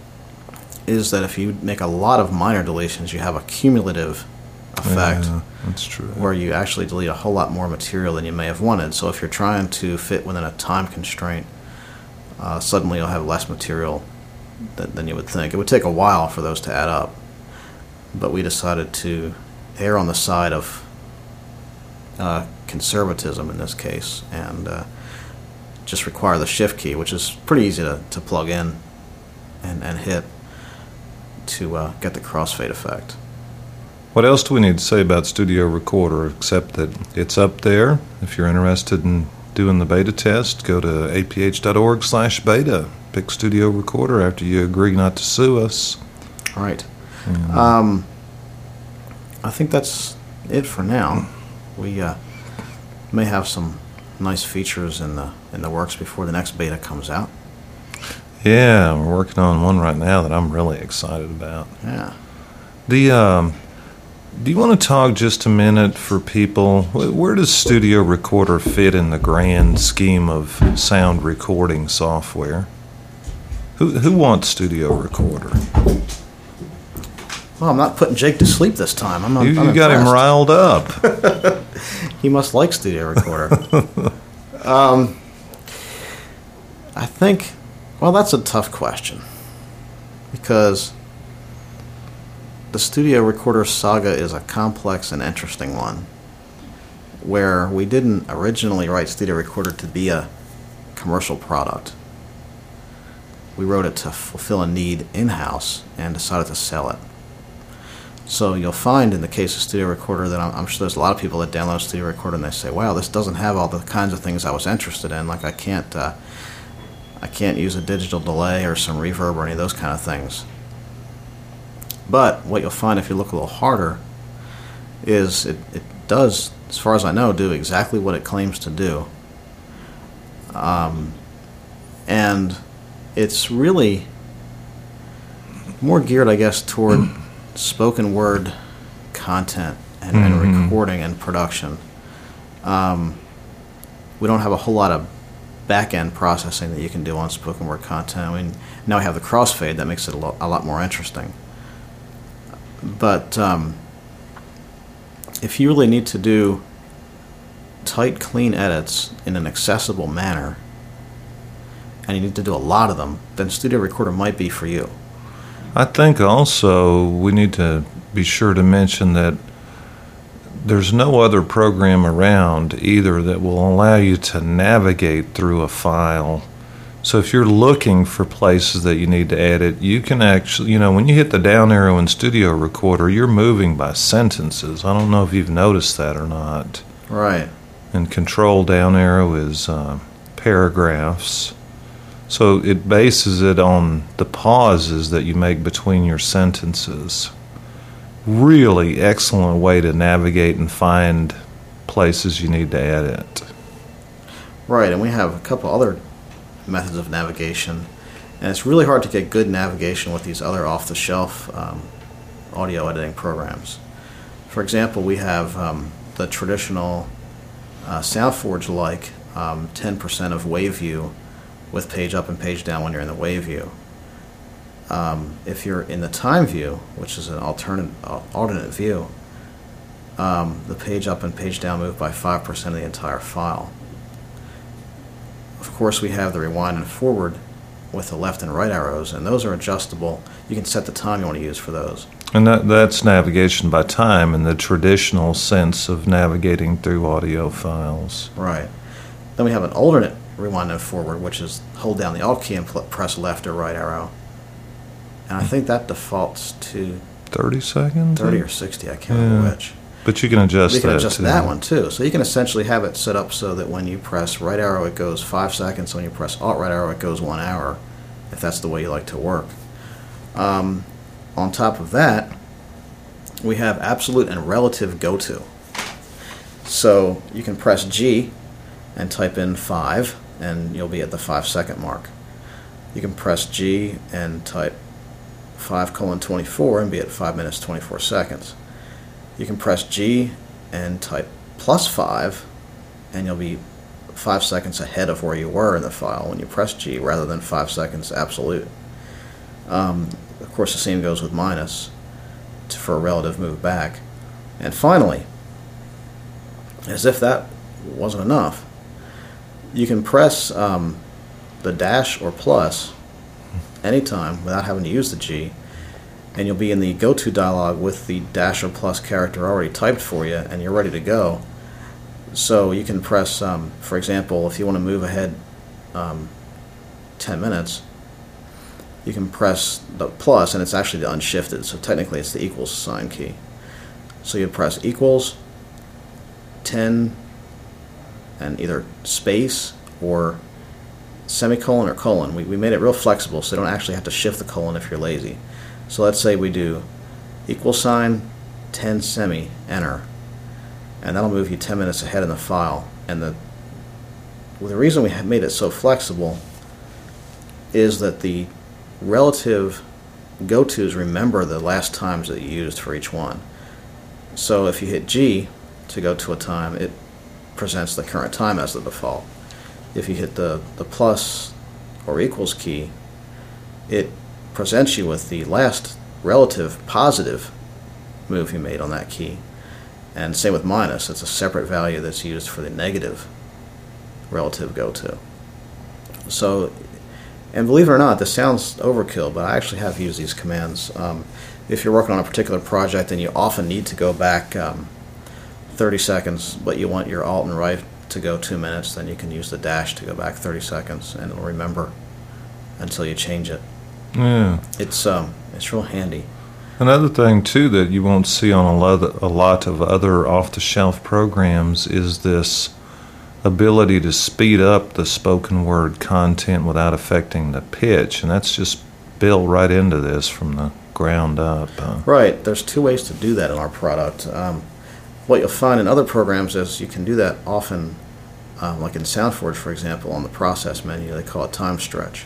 is that if you make a lot of minor deletions, you have a cumulative effect. Yeah, that's true. Where you actually delete a whole lot more material than you may have wanted. So if you're trying to fit within a time constraint, uh, suddenly you'll have less material than, than you would think. It would take a while for those to add up. But we decided to err on the side of uh, conservatism in this case and uh, just require the shift key, which is pretty easy to, to plug in and, and hit to uh, get the crossfade effect. What else do we need to say about Studio Recorder except that it's up there? If you're interested in doing the beta test, go to aph.org slash beta. Pick Studio Recorder after you agree not to sue us. All right. Mm-hmm. Um, I think that's it for now. We uh, may have some nice features in the in the works before the next beta comes out. Yeah, we're working on one right now that I'm really excited about. Yeah. The um, do you want to talk just a minute for people? Where does Studio Recorder fit in the grand scheme of sound recording software? Who who wants Studio Recorder? Well, I'm not putting Jake to sleep this time. I'm, you I'm you got him riled up. He must like Studio Recorder. um, I think, well, that's a tough question because the Studio Recorder saga is a complex and interesting one where we didn't originally write Studio Recorder to be a commercial product. We wrote it to fulfill a need in-house and decided to sell it. So you'll find in the case of Studio Recorder that I'm, I'm sure there's a lot of people that download Studio Recorder and they say, wow, this doesn't have all the kinds of things I was interested in. Like I can't, uh, I can't use a digital delay or some reverb or any of those kind of things. But what you'll find if you look a little harder is it, it does, as far as I know, do exactly what it claims to do. Um, and it's really more geared, I guess, toward spoken word content and, mm-hmm. and recording and production. Um, we don't have a whole lot of back-end processing that you can do on spoken word content. I mean, now we have the crossfade that makes it a, lo- a lot more interesting. But um, if you really need to do tight, clean edits in an accessible manner, and you need to do a lot of them, then Studio Recorder might be for you. I think also we need to be sure to mention that there's no other program around either that will allow you to navigate through a file. So if you're looking for places that you need to edit, you can actually, you know, when you hit the down arrow in Studio Recorder, you're moving by sentences. I don't know if you've noticed that or not. Right. And control down arrow is uh, paragraphs. So it bases it on the pauses that you make between your sentences. Really excellent way to navigate and find places you need to edit. Right, and we have a couple other methods of navigation, and it's really hard to get good navigation with these other off-the-shelf um, audio editing programs. For example, we have um, the traditional uh, SoundForge-like um, ten percent of wave view with page up and page down when you're in the wave view. Um, if you're in the time view, which is an alternate uh, alternate view, um, the page up and page down move by five percent of the entire file. of course, we have the rewind and forward with the left and right arrows, and those are adjustable. You can set the time you want to use for those. And that, that's navigation by time in the traditional sense of navigating through audio files. Right. Then we have an alternate rewind and forward, which is hold down the Alt key and pl- press left or right arrow. And I think that defaults to thirty seconds? thirty or sixty, I can't yeah. remember which. But you can adjust that You can adjust too. that one too. So you can essentially have it set up so that when you press right arrow it goes five seconds, when you press Alt right arrow it goes one hour, if that's the way you like to work. Um, on top of that, we have absolute and relative go-to. So you can press G and type in five, and you'll be at the five second mark. You can press G and type five colon twenty-four and be at five minutes twenty-four seconds. You can press G and type plus five, and you'll be five seconds ahead of where you were in the file when you press G, rather than five seconds absolute. Um, of course, the same goes with minus to, for a relative move back. And finally, as if that wasn't enough, you can press um, the dash or plus anytime without having to use the G, and you'll be in the go-to dialog with the dash or plus character already typed for you, and you're ready to go. So you can press, um, for example, if you want to move ahead um, ten minutes, you can press the plus, and it's actually the unshifted, so technically it's the equals sign key. So you press equals ten and either space or semicolon or colon. We, we made it real flexible so you don't actually have to shift the colon if you're lazy. So let's say we do equal sign ten semi enter, and that'll move you ten minutes ahead in the file. And the well, the reason we have made it so flexible is that the relative go-tos remember the last times that you used for each one. So if you hit G to go to a time, it presents the current time as the default. If you hit the, the plus or equals key, it presents you with the last relative positive move you made on that key. And same with minus, it's a separate value that's used for the negative relative go-to. So, and believe it or not, this sounds overkill, but I actually have used these commands. Um, if you're working on a particular project and you often need to go back um, thirty seconds, but you want your alt and right to go two minutes, then you can use the dash to go back thirty seconds, and it'll remember until you change it. Yeah. It's um, it's real handy. Another thing, too, that you won't see on a lot, a lot of other off-the-shelf programs is this ability to speed up the spoken word content without affecting the pitch, and that's just built right into this from the ground up. Uh, right. There's two ways to do that in our product. Um, what you'll find in other programs is you can do that often, um, like in SoundForge, for example, on the process menu, they call it time stretch.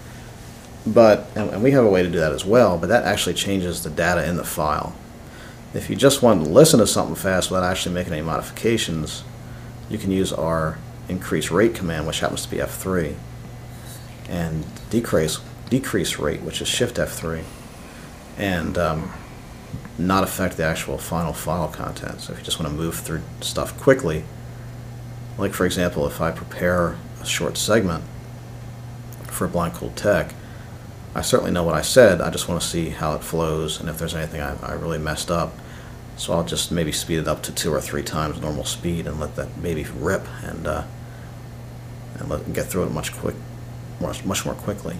But, and, and we have a way to do that as well, but that actually changes the data in the file. If you just want to listen to something fast without actually making any modifications, you can use our increase rate command, which happens to be F three, and decrease decrease rate, which is Shift F three, and um, not affect the actual final file content. So if you just want to move through stuff quickly, like for example, if I prepare a short segment for Blind Cool Tech, I certainly know what I said, I just want to see how it flows and if there's anything I, I really messed up. So I'll just maybe speed it up to two or three times normal speed and let that maybe rip and uh, and let it get through it much quick, much much more quickly.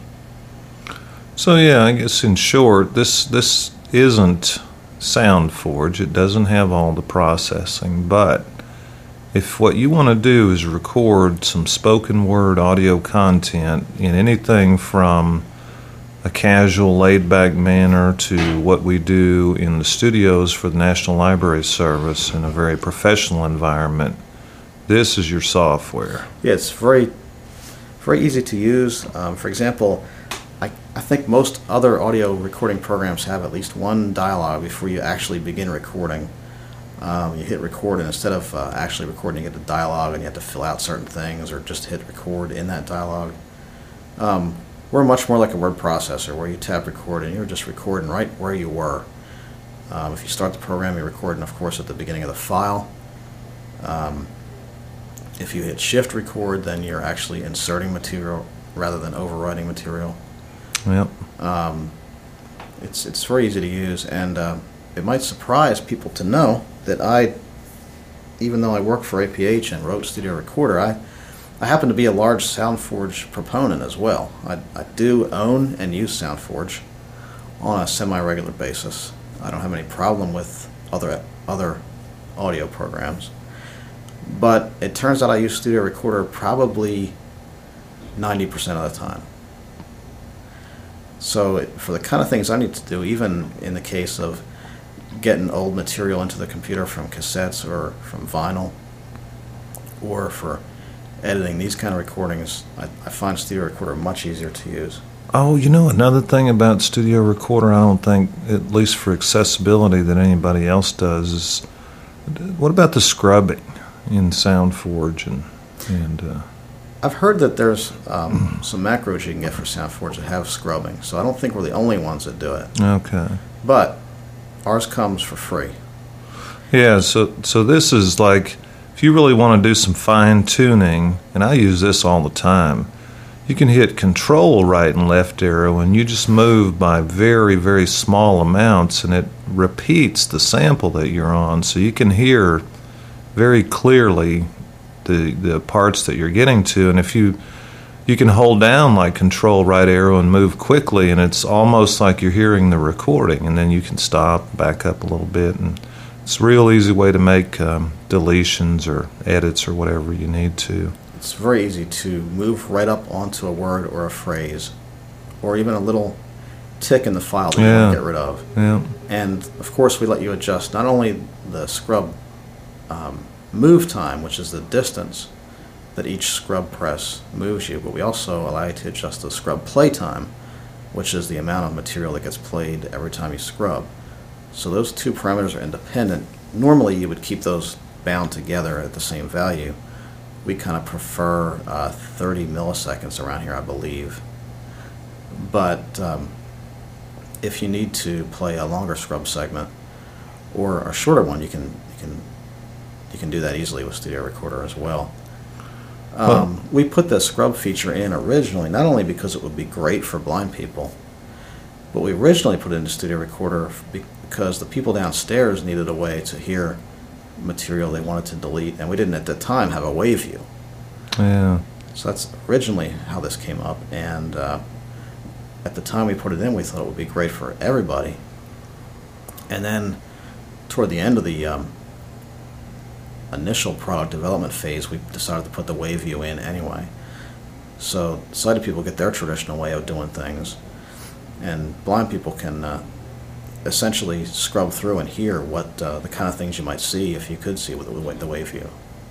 So yeah, I guess in short, this this isn't SoundForge. It doesn't have all the processing, but if what you want to do is record some spoken word audio content in anything from a casual, laid-back manner to what we do in the studios for the National Library Service in a very professional environment, this is your software. Yeah, it's very, very easy to use. Um, for example, I, I think most other audio recording programs have at least one dialogue before you actually begin recording. Um, you hit record, and instead of uh, actually recording, you get the dialogue, and you have to fill out certain things, or just hit record in that dialogue. Um, We're much more like a word processor where you tap record and you're just recording right where you were. Um, if you start the program, you're recording, of course, at the beginning of the file. Um, If you hit shift record, then you're actually inserting material rather than overwriting material. Yep. Um, it's it's very easy to use, and uh, it might surprise people to know that I, even though I work for A P H and wrote Studio Recorder, I I happen to be a large SoundForge proponent as well. I, I do own and use SoundForge on a semi-regular basis. I don't have any problem with other other audio programs. But it turns out I use Studio Recorder probably ninety percent of the time. So it, for the kind of things I need to do, even in the case of getting old material into the computer from cassettes or from vinyl, or for editing these kind of recordings, I, I find Studio Recorder much easier to use. Oh, you know, another thing about Studio Recorder I don't think, at least for accessibility, that anybody else does is, what about the scrubbing in SoundForge? And, and uh, I've heard that there's um, some macros you can get for SoundForge that have scrubbing, so I don't think we're the only ones that do it. Okay. But ours comes for free. Yeah, so so this is like, if you really want to do some fine-tuning, and I use this all the time, you can hit Control right and left arrow, and you just move by very, very small amounts, and it repeats the sample that you're on, so you can hear very clearly the the parts that you're getting to. And if you you can hold down like Control right arrow and move quickly, and it's almost like you're hearing the recording, and then you can stop, back up a little bit, and it's a real easy way to make um, deletions or edits or whatever you need to. It's very easy to move right up onto a word or a phrase, or even a little tick in the file that you Yeah. want to get rid of. Yeah. And of course, we let you adjust not only the scrub um, move time, which is the distance that each scrub press moves you, but we also allow you to adjust the scrub play time, which is the amount of material that gets played every time you scrub. So those two parameters are independent. Normally, you would keep those bound together at the same value. We kind of prefer uh, thirty milliseconds around here, I believe. But um, if you need to play a longer scrub segment or a shorter one, you can you can you can do that easily with Studio Recorder as well. Um, well, we put the scrub feature in originally not only because it would be great for blind people, but we originally put it into Studio Recorder because the people downstairs needed a way to hear material they wanted to delete, and we didn't at the time have a wave view. Yeah. So that's originally how this came up, and uh, at the time we put it in, we thought it would be great for everybody. And then toward the end of the um, initial product development phase, we decided to put the wave view in anyway. So sighted people get their traditional way of doing things, and blind people can uh, essentially scrub through and hear what uh, the kind of things you might see if you could see with the wave view.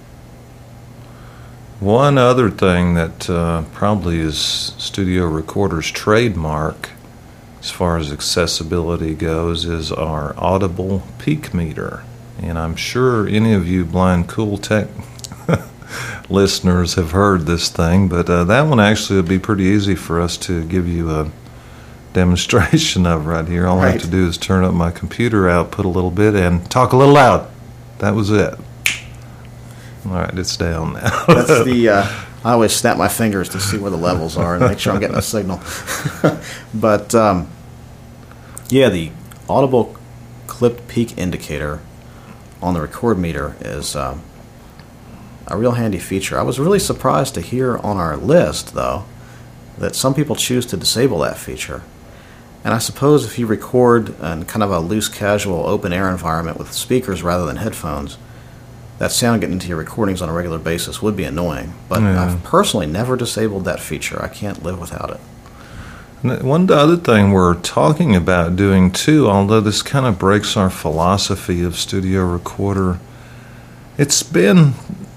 One other thing that uh, probably is Studio Recorder's trademark as far as accessibility goes is our audible peak meter. And I'm sure any of you Blind Cool Tech listeners have heard this thing, but uh, that one actually would be pretty easy for us to give you a demonstration of right here. All I have to do is turn up my computer output a little bit and talk a little loud. That was it. All right, it's down now. That's the, uh, I always snap my fingers to see where the levels are and make sure I'm getting a signal. But, um, yeah, the audible clipped peak indicator on the record meter is um, a real handy feature. I was really surprised to hear on our list, though, that some people choose to disable that feature. And I suppose if you record in kind of a loose, casual, open-air environment with speakers rather than headphones, that sound getting into your recordings on a regular basis would be annoying. But Yeah. I've personally never disabled that feature. I can't live without it. And one other thing we're talking about doing too, although this kind of breaks our philosophy of Studio Recorder, it's been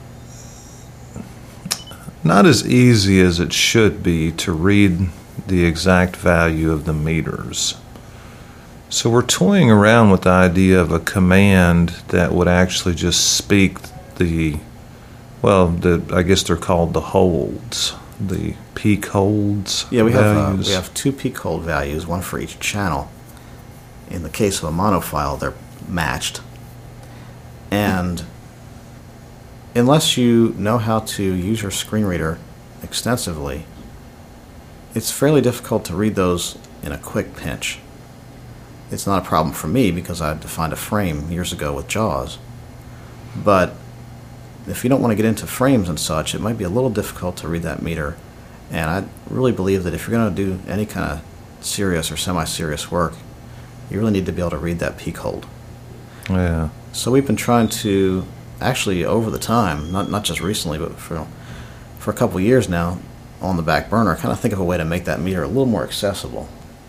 not as easy as it should be to read the exact value of the meters. So we're toying around with the idea of a command that would actually just speak the, well, the, I guess they're called the holds, the peak holds. Yeah, we have uh, values. we have two peak hold values, one for each channel. In the case of a mono file, they're matched. And unless you know how to use your screen reader extensively, it's fairly difficult to read those in a quick pinch. It's not a problem for me because I defined a frame years ago with JAWS. But if you don't want to get into frames and such, it might be a little difficult to read that meter. And I really believe that if you're going to do any kind of serious or semi-serious work, you really need to be able to read that peak hold. Yeah. So we've been trying to, actually over the time, not not just recently, but for for a couple of years now, on the back burner, kind of think of a way to make that meter a little more accessible.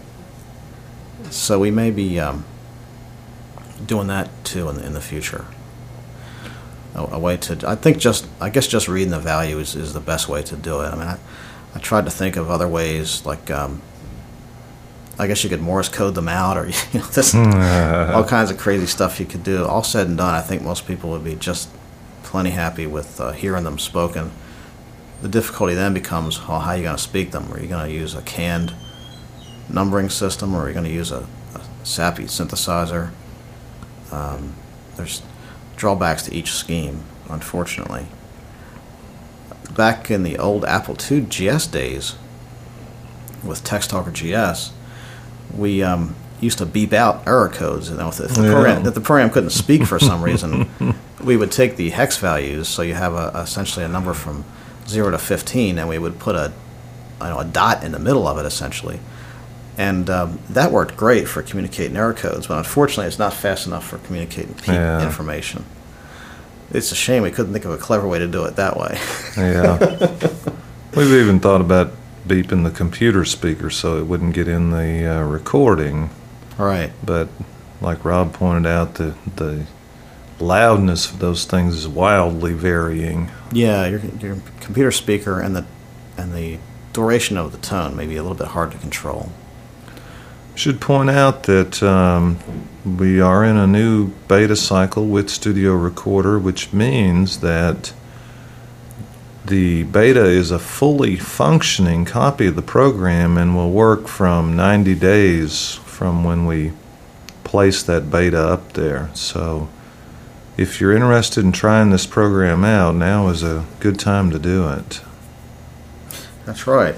So we may be um, doing that too in the, in the future. A, a way to, I think just, I guess just reading the value is, is the best way to do it. I mean, I, I tried to think of other ways, like, um, I guess you could Morse code them out, or you know, this, all kinds of crazy stuff you could do. All said and done, I think most people would be just plenty happy with uh, hearing them spoken. The difficulty then becomes, well, how are you going to speak them? Are you going to use a canned numbering system, or are you going to use a, a SAPI synthesizer? Um, there's drawbacks to each scheme, unfortunately. Back in the old Apple two G S days, with TextTalker G S, we um, used to beep out error codes. You know, if, if, the Yeah. program, if the program couldn't speak for some reason, we would take the hex values, so you have a, essentially a number from zero to fifteen, and we would put a, you know, a dot in the middle of it, essentially. And um, that worked great for communicating error codes, but unfortunately it's not fast enough for communicating peak Yeah. information. It's a shame we couldn't think of a clever way to do it that way. Yeah. We've even thought about beeping the computer speaker so it wouldn't get in the uh, recording. Right. But like Rob pointed out, the the loudness of those things is wildly varying. Yeah, your your computer speaker and the and the duration of the tone may be a little bit hard to control. Should point out that um, we are in a new beta cycle with Studio Recorder, which means that the beta is a fully functioning copy of the program and will work from ninety days from when we place that beta up there. So if you're interested in trying this program out, now is a good time to do it. That's right.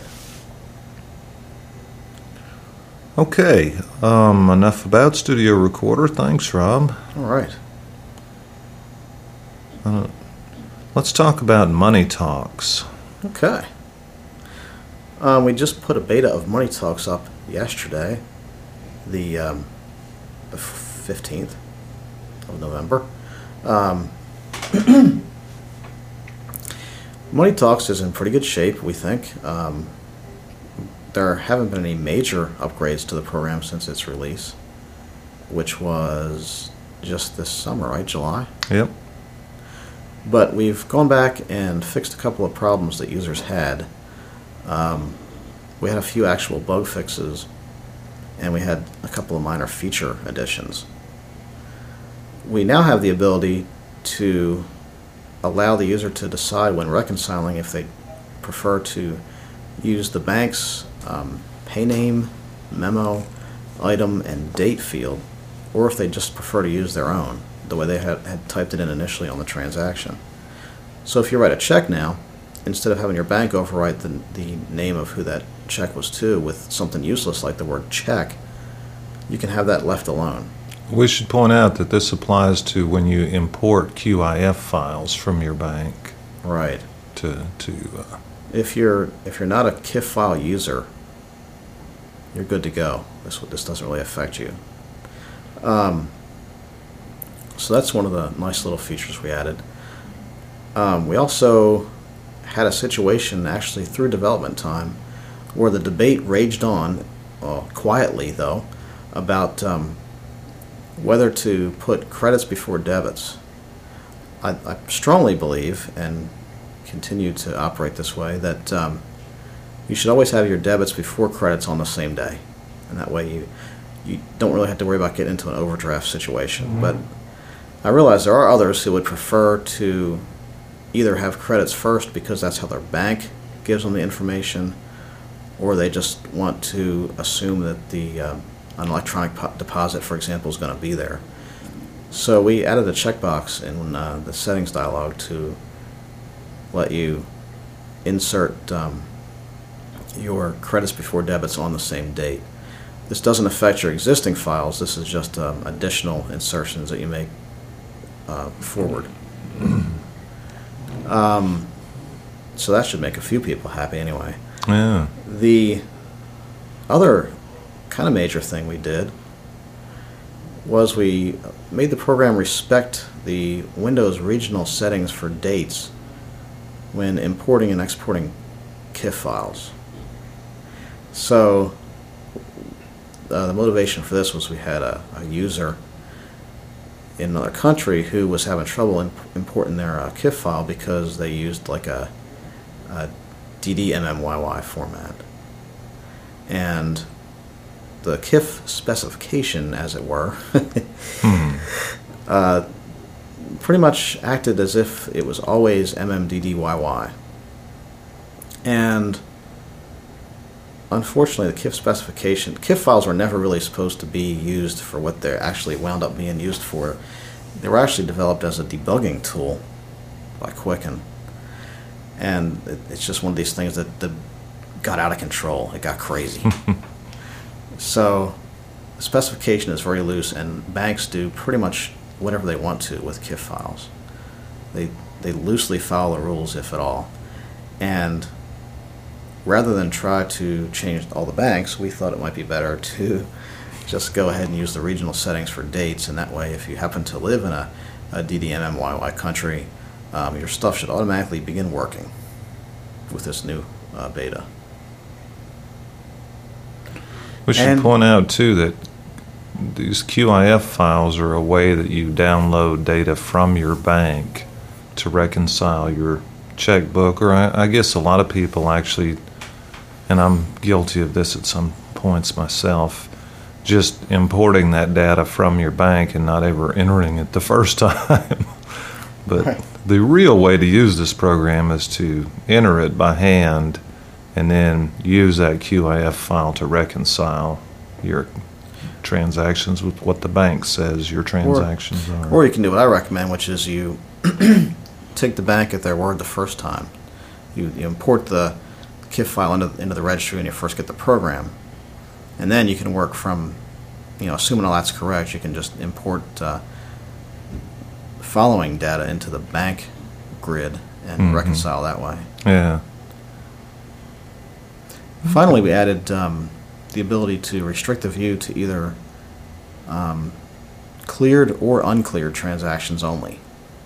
Okay, um, enough about Studio Recorder. Thanks, Rob. All right. Uh, let's talk about Money Talks. Okay. Um, we just put a beta of Money Talks up yesterday, the um, the fifteenth of November. Um, Money Talks is in pretty good shape, we think. Um, there haven't been any major upgrades to the program since its release, which was just this summer, right? July? Yep. But we've gone back and fixed a couple of problems that users had. Um, we had a few actual bug fixes, and we had a couple of minor feature additions. We now have the ability to allow the user to decide when reconciling if they prefer to use the bank's um, pay name, memo, item, and date field, or if they just prefer to use their own, the way they had, had typed it in initially on the transaction. So if you write a check now, instead of having your bank overwrite the, the name of who that check was to with something useless like the word check, you can have that left alone. We should point out that this applies to when you import Q I F files from your bank. Right. To to. Uh, if you're if you're not a K I F file user, you're good to go. This this doesn't really affect you. Um, so that's one of the nice little features we added. Um, we also had a situation actually through development time where the debate raged on, uh, quietly though, about um, whether to put credits before debits. I, I strongly believe, and continue to operate this way, that um, you should always have your debits before credits on the same day, and that way you you don't really have to worry about getting into an overdraft situation. Mm-hmm. But I realize there are others who would prefer to either have credits first because that's how their bank gives them the information, or they just want to assume that the uh, an electronic po- deposit, for example, is going to be there. So we added a checkbox in uh, the settings dialog to let you insert um, your credits before debits on the same date. This doesn't affect your existing files. This is just um, additional insertions that you make uh, forward. um, so that should make a few people happy anyway. Yeah. The other kind of major thing we did was we made the program respect the Windows regional settings for dates when importing and exporting C I F files. So uh, the motivation for this was we had a, a user in another country who was having trouble imp importing their uh, C I F file because they used like a, a D D M M Y Y format. And the C I F specification, as it were, hmm. uh, pretty much acted as if it was always M M D D Y Y. And unfortunately, the C I F specification, C I F files were never really supposed to be used for what they actually wound up being used for. They were actually developed as a debugging tool by Quicken. And it, it's just one of these things that, that got out of control. It got crazy. So the specification is very loose, and banks do pretty much whatever they want to with C I F files. They, they loosely follow the rules, if at all. And rather than try to change all the banks, we thought it might be better to just go ahead and use the regional settings for dates, and that way if you happen to live in a, a D D M M Y Y country, um, your stuff should automatically begin working with this new uh, beta. We should and point out, too, that these Q I F files are a way that you download data from your bank to reconcile your checkbook, or I, I guess a lot of people actually, and I'm guilty of this at some points myself, just importing that data from your bank and not ever entering it the first time. But right. The real way to use this program is to enter it by hand and then use that Q I F file to reconcile your transactions with what the bank says your transactions or, are. Or you can do what I recommend, which is you take the bank at their word the first time. You, you import the C I F file into, into the registry when you first get the program. And then you can work from, you know, assuming all that's correct, you can just import uh, following data into the bank grid and mm-hmm. reconcile that way. Yeah. Finally, we added um, the ability to restrict the view to either um, cleared or uncleared transactions only.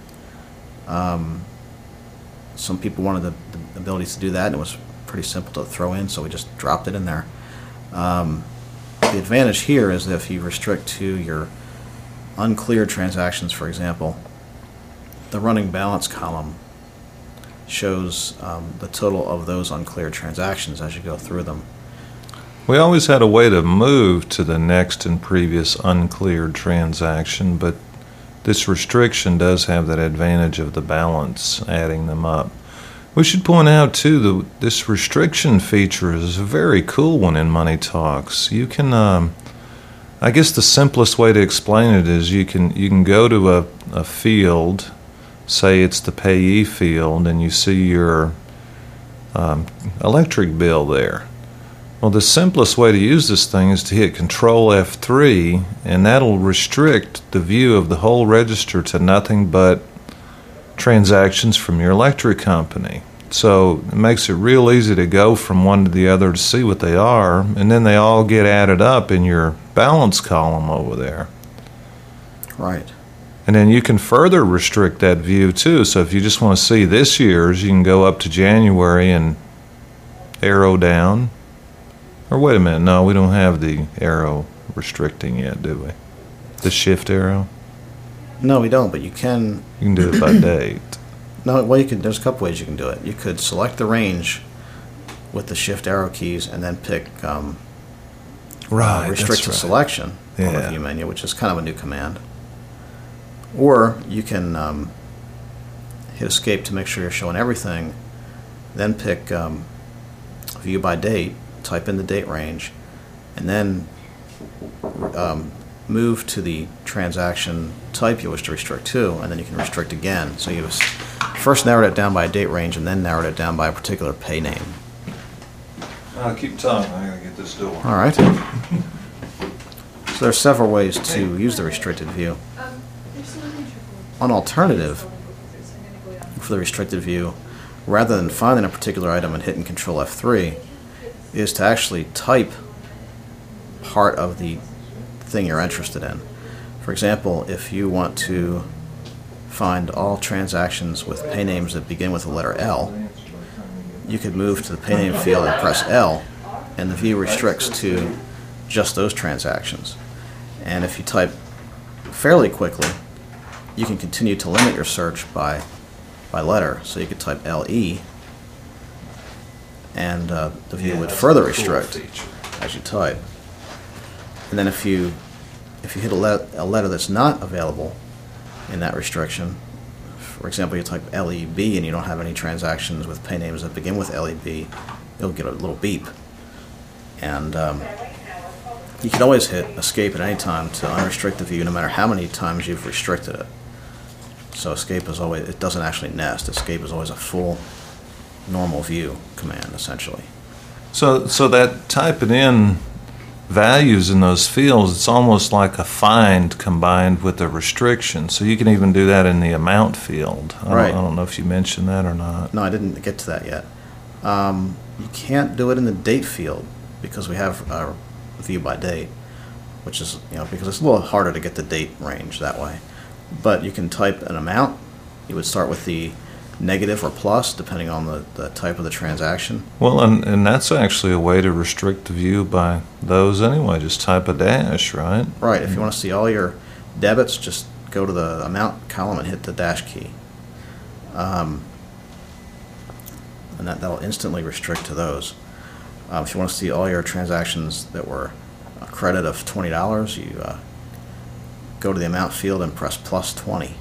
Um, some people wanted the, the ability to do that, and it was pretty simple to throw in, so we just dropped it in there. Um, the advantage here is that if you restrict to your uncleared transactions, for example, the running balance column shows um, the total of those uncleared transactions as you go through them. We always had a way to move to the next and previous uncleared transaction, but this restriction does have that advantage of the balance, adding them up. We should point out, too, that this restriction feature is a very cool one in Money Talks. You can, um, I guess the simplest way to explain it is you can you can go to a, a field, say it's the payee field, and you see your um, electric bill there. Well, the simplest way to use this thing is to hit Control F three, and that'll restrict the view of the whole register to nothing but transactions from your electric company. So it makes it real easy to go from one to the other to see what they are, and then they all get added up in your balance column over there. Right. And then you can further restrict that view too. So if you just want to see this year's, you can go up to January and arrow down. Or wait a minute, no, we don't have the arrow restricting yet, do we? The shift arrow? No, we don't, but you can... You can do it by date. No, well, you can. There's a couple ways you can do it. You could select the range with the shift arrow keys and then pick um, right, uh, restrict to right. selection yeah. on the view menu, which is kind of a new command. Or you can um, hit escape to make sure you're showing everything, then pick um, view by date, type in the date range, and then um, move to the transaction type you wish to restrict to, and then you can restrict again. So you have first narrowed it down by a date range and then narrowed it down by a particular pay name. Uh, keep talking. I gotta get this door. All right. So there are several ways to use the restricted view. An alternative for the restricted view, rather than finding a particular item and hitting Control F three, is to actually type part of the thing you're interested in. For example, if you want to find all transactions with pay names that begin with the letter L, you could move to the pay name field and press L, and the view restricts to just those transactions. And if you type fairly quickly, you can continue to limit your search by by letter. So you could type L E, and uh, the view Yeah, would that's further a cool restrict feature. as you type. And then if you if you hit a, le- a letter that's not available in that restriction, for example, you type L E B and you don't have any transactions with pay names that begin with L E B, you'll get a little beep. And um, you can always hit escape at any time to unrestrict the view, no matter how many times you've restricted it. So escape is always, it doesn't actually nest. Escape is always a full normal view command, essentially. So, so that typing in values in those fields, it's almost like a find combined with a restriction. So you can even do that in the amount field. I Right. Don't, I don't know if you mentioned that or not. No, I didn't get to that yet. Um, you can't do it in the date field because we have a view by date, which is, you know, because it's a little harder to get the date range that way. But you can type an amount. You would start with the negative or plus, depending on the, the type of the transaction. Well, and, and that's actually a way to restrict the view by those anyway. Just type a dash, right? Right. If you want to see all your debits, just go to the amount column and hit the dash key. Um, and that will instantly restrict to those. Um, if you want to see all your transactions that were a credit of twenty dollars, you uh, go to the amount field and press plus twenty.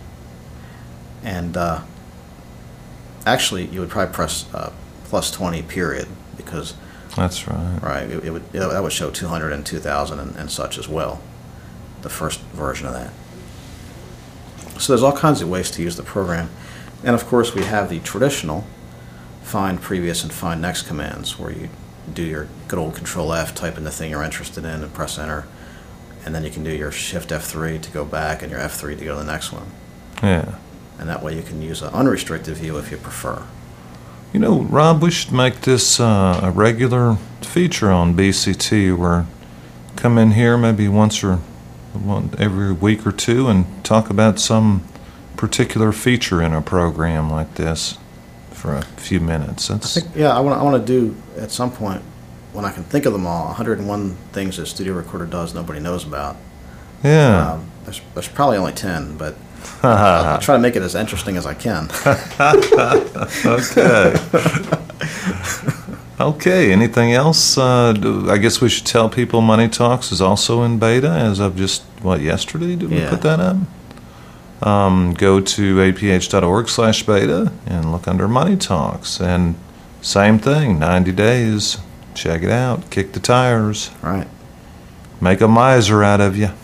And uh, actually, you would probably press uh, plus twenty, period, because That's right. right, it, it would it, that would show two hundred and two thousand and, and such as well, the first version of that. So there's all kinds of ways to use the program. And of course, we have the traditional find previous and find next commands, where you do your good old Control F, type in the thing you're interested in, and press enter. And then you can do your Shift F three to go back and your F three to go to the next one. Yeah. And that way you can use an unrestricted view if you prefer. You know, Rob, we should make this uh, a regular feature on B C T, where come in here maybe once or one, every week or two and talk about some particular feature in a program like this for a few minutes. That's I think, yeah, I want I want to do at some point, when I can think of them all, one hundred and one things that Studio Recorder does nobody knows about. Yeah. Um, there's, there's probably only ten, but I'll, I'll try to make it as interesting as I can. Okay. Okay, anything else? Uh, do- I guess we should tell people Money Talks is also in beta as of just, what, yesterday? Did we Yeah. put that up? Um, go to a p h dot org slash beta and look under Money Talks. And same thing, ninety days. Check it out. Kick the tires. Right. Make a miser out of you.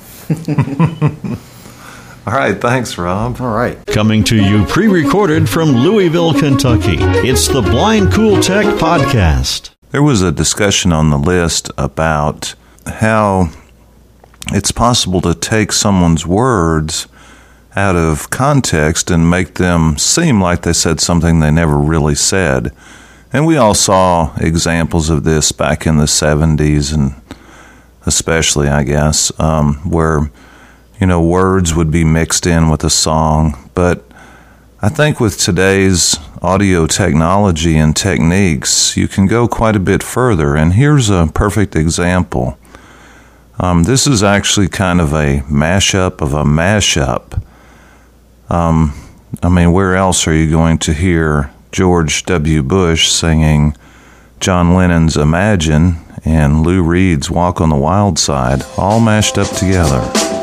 All right, thanks, Rob. All right. Coming to you pre-recorded from Louisville, Kentucky. It's the Blind Cool Tech Podcast. There was a discussion on the list about how it's possible to take someone's words out of context and make them seem like they said something they never really said. And we all saw examples of this back in the seventies, and especially, I guess, um, where, you know, words would be mixed in with a song. But I think with today's audio technology and techniques, you can go quite a bit further. And here's a perfect example. Um, this is actually kind of a mashup of a mashup. Um, I mean, where else are you going to hear George W. Bush singing John Lennon's Imagine and Lou Reed's Walk on the Wild Side, all mashed up together?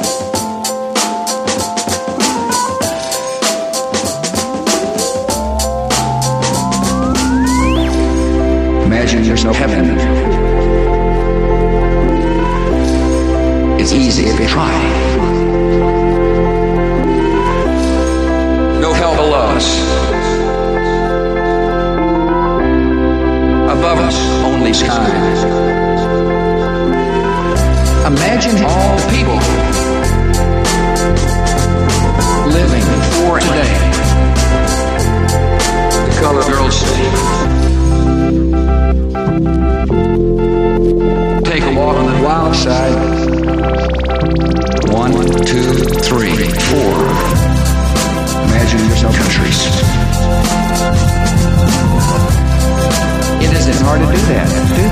Imagine yourself heaven. It's easy if you try. No hell below us. his kind. Imagine all the people living for today. The colored girls say, take a walk on the wild side. One, two, three, four. Imagine yourself countries. It isn't hard to do that.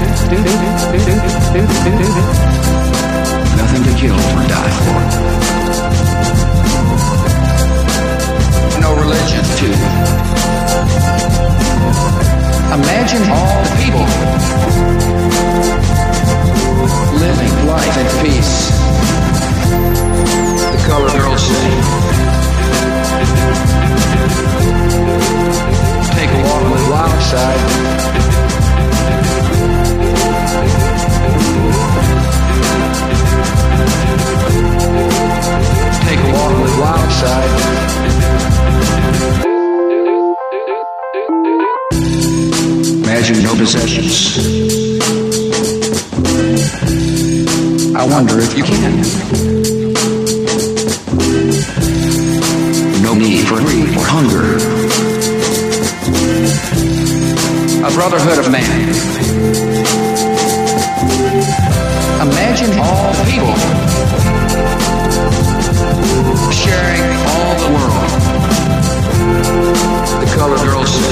Nothing to kill or die for. No religion, too. Imagine all the people living life in peace. The colored girls say, take a walk on the wild side. Take a walk on the wild side. Imagine no possessions. I wonder if you can. No need for greed or hunger. A brotherhood of man. Imagine all people sharing all the world. The colored girls say,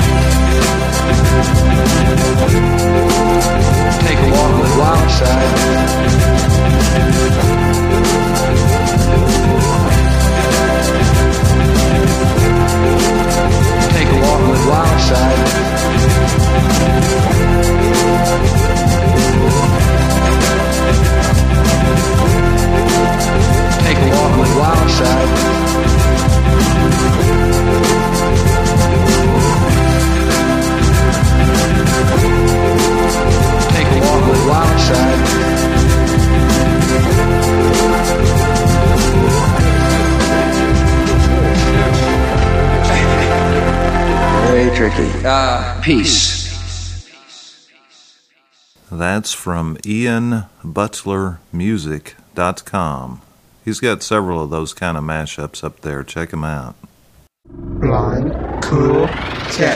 take a walk on the wild side. Take a walk on the wild side. Take a walk on the wild side. Take a walk on the wild side. Very tricky. Uh, peace. That's from Ian Butler Music dot com. He's got several of those kind of mashups up there. Check him out. Blind Cool Tech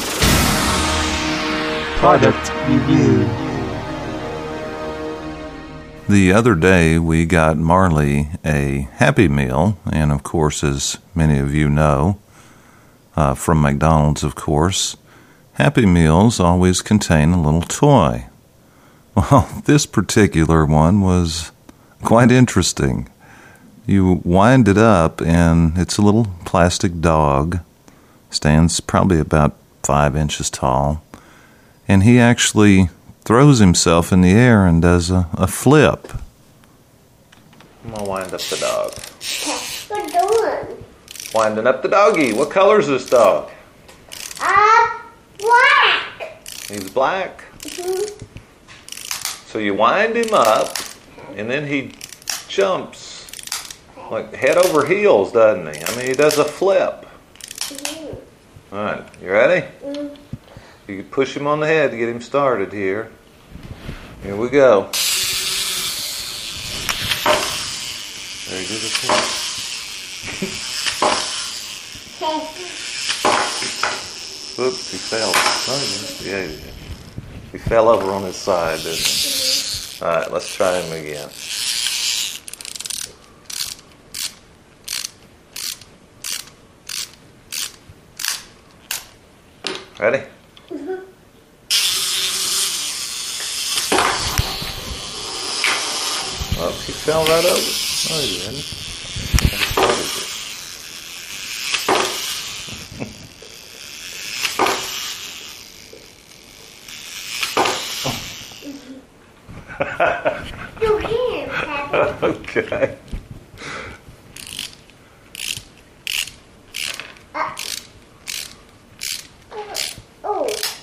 Product Review. The other day we got Marley a Happy Meal, and of course, as many of you know, uh, from McDonald's, of course, Happy Meals always contain a little toy. Well, this particular one was quite interesting. You wind it up, and it's a little plastic dog, stands probably about five inches tall, and he actually throws himself in the air and does a, a flip. I'm going to wind up the dog. What are you doing? Winding up the doggy. What color is this dog? Uh, black. He's black? Mm-hmm. So you wind him up, and then he jumps like head over heels, doesn't he? I mean, he does a flip. Mm-hmm. All right, you ready? Mm-hmm. You can push him on the head to get him started here. Here we go. Very good. Oops, he fell. Oh, yeah, yeah. He fell over on his side, didn't he? All right, let's try him again. Ready? Mm-hmm. Oh, he fell right over. Oh, he didn't. Your hand, Pappy. Okay. Uh, oh.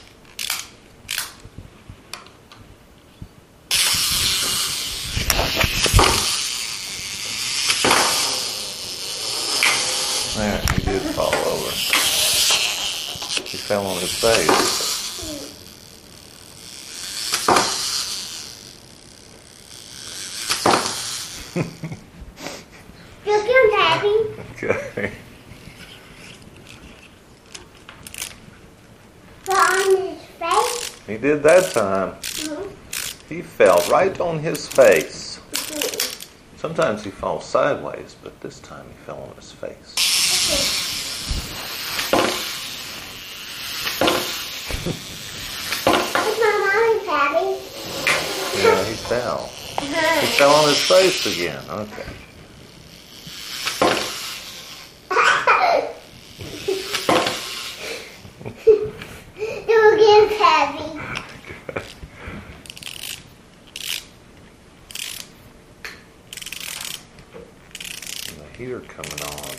There, he did fall over. He fell on his face. Look him, Daddy. Okay. Put on his face. He did that time. Mm-hmm. He fell right on his face. Sometimes he falls sideways, but this time he fell on his face. Where's my mommy, Daddy? Yeah, he fell. He fell on his face again. Okay. Do again, Daddy. The heater coming on.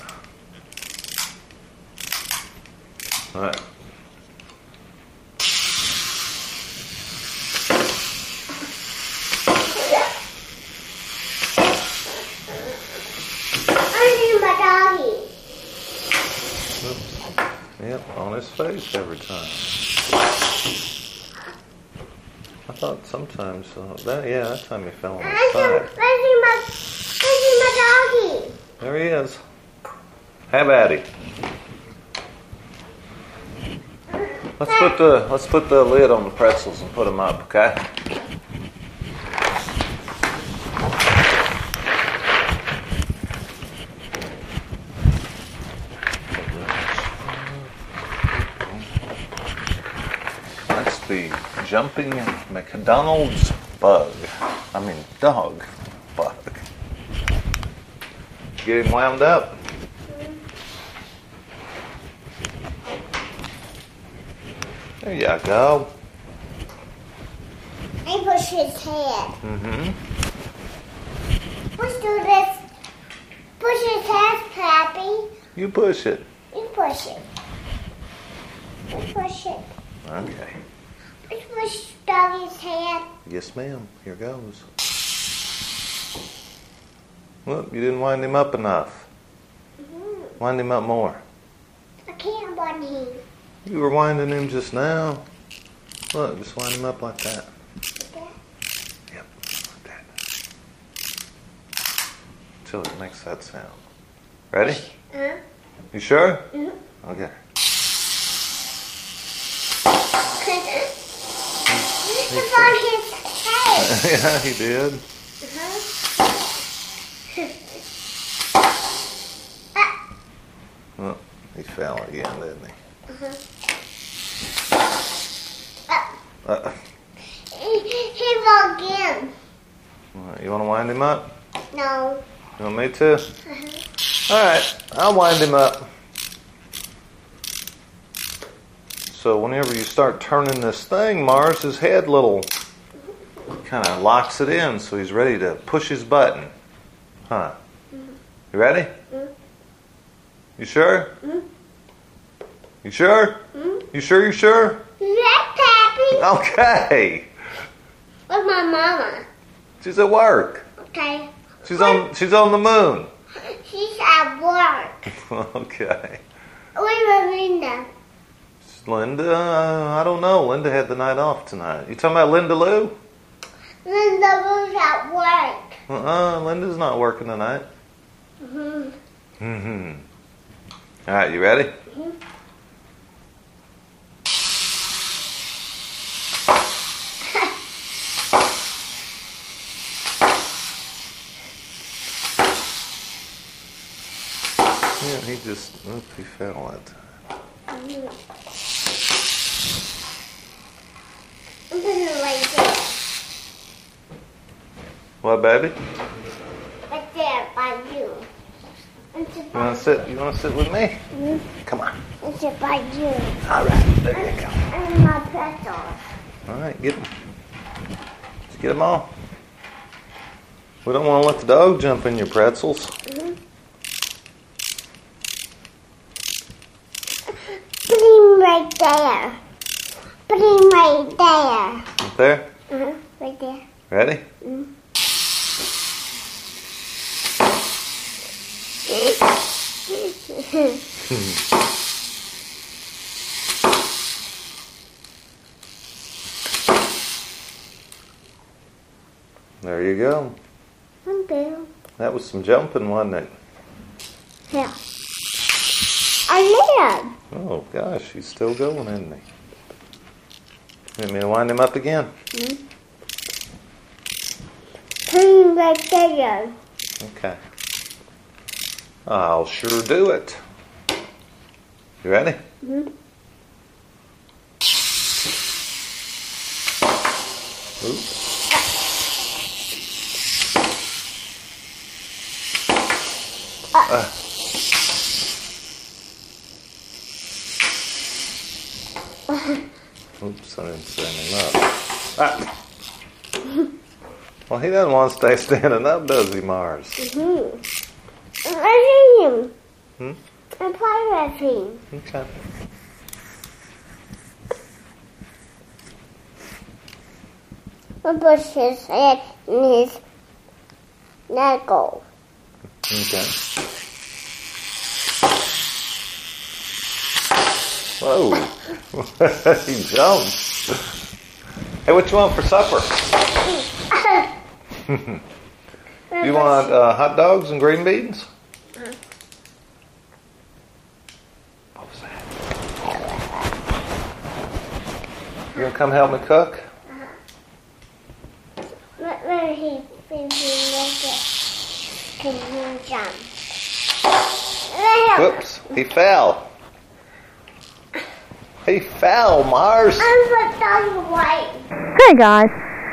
All right. Yep, on his face every time. I thought sometimes, uh, that yeah, that time he fell on his side. Where's my, where's my doggy? There he is. Have at him. Let's put the let's put the lid on the pretzels and put them up, okay? The jumping McDonald's bug. I mean, dog bug. Get him wound up. There you go. I push his head. Mm-hmm. Let's do this. Push his head, Pappy. You push it. You push it. You push it. Okay. Let's push doggy's head. Yes, ma'am. Here goes. Look, you didn't wind him up enough. Mm-hmm. Wind him up more. I can't wind him. You were winding him just now. Look, just wind him up like that. Like that? Yep, like that. Till it makes that sound. Ready? Uh-huh. You sure? Mm-hmm. Okay. It's on his head. Yeah, he did. Uh-huh. Well, he fell again, didn't he? Uh-huh. Uh, He, he fell again. Right, you want to wind him up? No. You want me to? Uh-huh. All right, I'll wind him up. So whenever you start turning this thing, Mars, his head little kind of locks it in, so he's ready to push his button. Huh? Mm-hmm. You ready? Mm-hmm. You sure? Mm-hmm. You sure? Mm-hmm. You sure? You sure? Yeah, Pappy. Okay. Where's my mama? She's at work. Okay. She's on. She's on the moon. She's at work. Okay. Where's Linda? Linda, uh, I don't know. Linda had the night off tonight. You talking about Linda Lou? Linda was at work. Uh-uh, Linda's not working tonight. Mm-hmm. Mm-hmm. All right, you ready? Mm-hmm. Yeah, he just, oh, he fell that time. Mm-hmm. I'm gonna lay there. What, baby? Right there by you. You want to sit? You want to sit with me? Mm-hmm. Come on. It's by you. All right, there you go. And my pretzels. All right, get them. Just get them all. We don't want to let the dog jump in your pretzels. Mm-hmm. Put him right there. Put him right there. Right there? Uh-huh, right there. Ready? Mm-hmm. There you go. One, two. That was some jumping, wasn't it? Yeah. I did. Oh, gosh, he's still going, isn't he? Want me to wind him up again? Mm-hmm. Turn right there. Okay. I'll sure do it. You ready? Mm-hmm. Oops. Uh. Oops, I didn't stand him up. Ah. Well, he doesn't want to stay standing up, does he, Mars? Mm-hmm. I see him. Hmm? I'm pirating. Okay. I push his head in his knuckle. Okay. Whoa. He jumped. Hey, what you want for supper? You want uh, hot dogs and green beans? What was that? You gonna come help me cook? Where he can he jump? Whoops, he fell. He fell, Mars. Hey guys.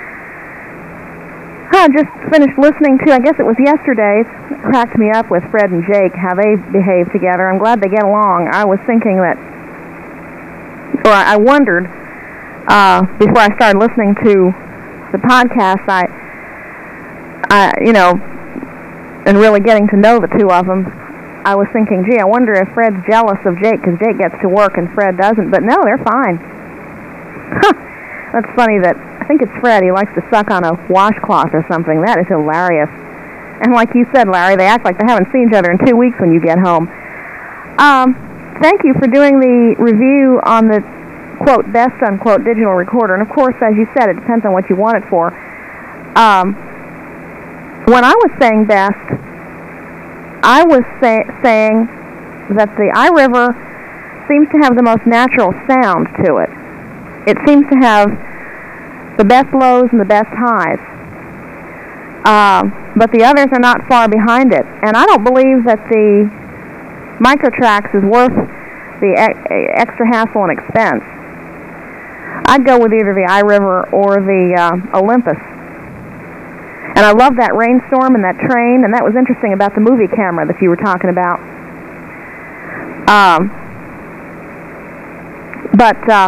I just finished listening to, I guess it was yesterday's, cracked me up with Fred and Jake, how they behave together. I'm glad they get along. I was thinking that, or I wondered, uh, before I started listening to the podcast, I, I, you know, and really getting to know the two of them, I was thinking, gee, I wonder if Fred's jealous of Jake because Jake gets to work and Fred doesn't. But no, they're fine. Huh. That's funny that, I think it's Fred, he likes to suck on a washcloth or something. That is hilarious. And like you said, Larry, they act like they haven't seen each other in two weeks when you get home. Um, thank you for doing the review on the, quote, best, unquote, digital recorder. And of course, as you said, it depends on what you want it for. Um, when I was saying best, I was say- saying that the iRiver seems to have the most natural sound to it. It seems to have the best lows and the best highs. Uh, but the others are not far behind it. And I don't believe that the Microtrax is worth the e- extra hassle and expense. I'd go with either the iRiver or the uh, Olympus. And I love that rainstorm and that train, and that was interesting about the movie camera that you were talking about. Um, but uh,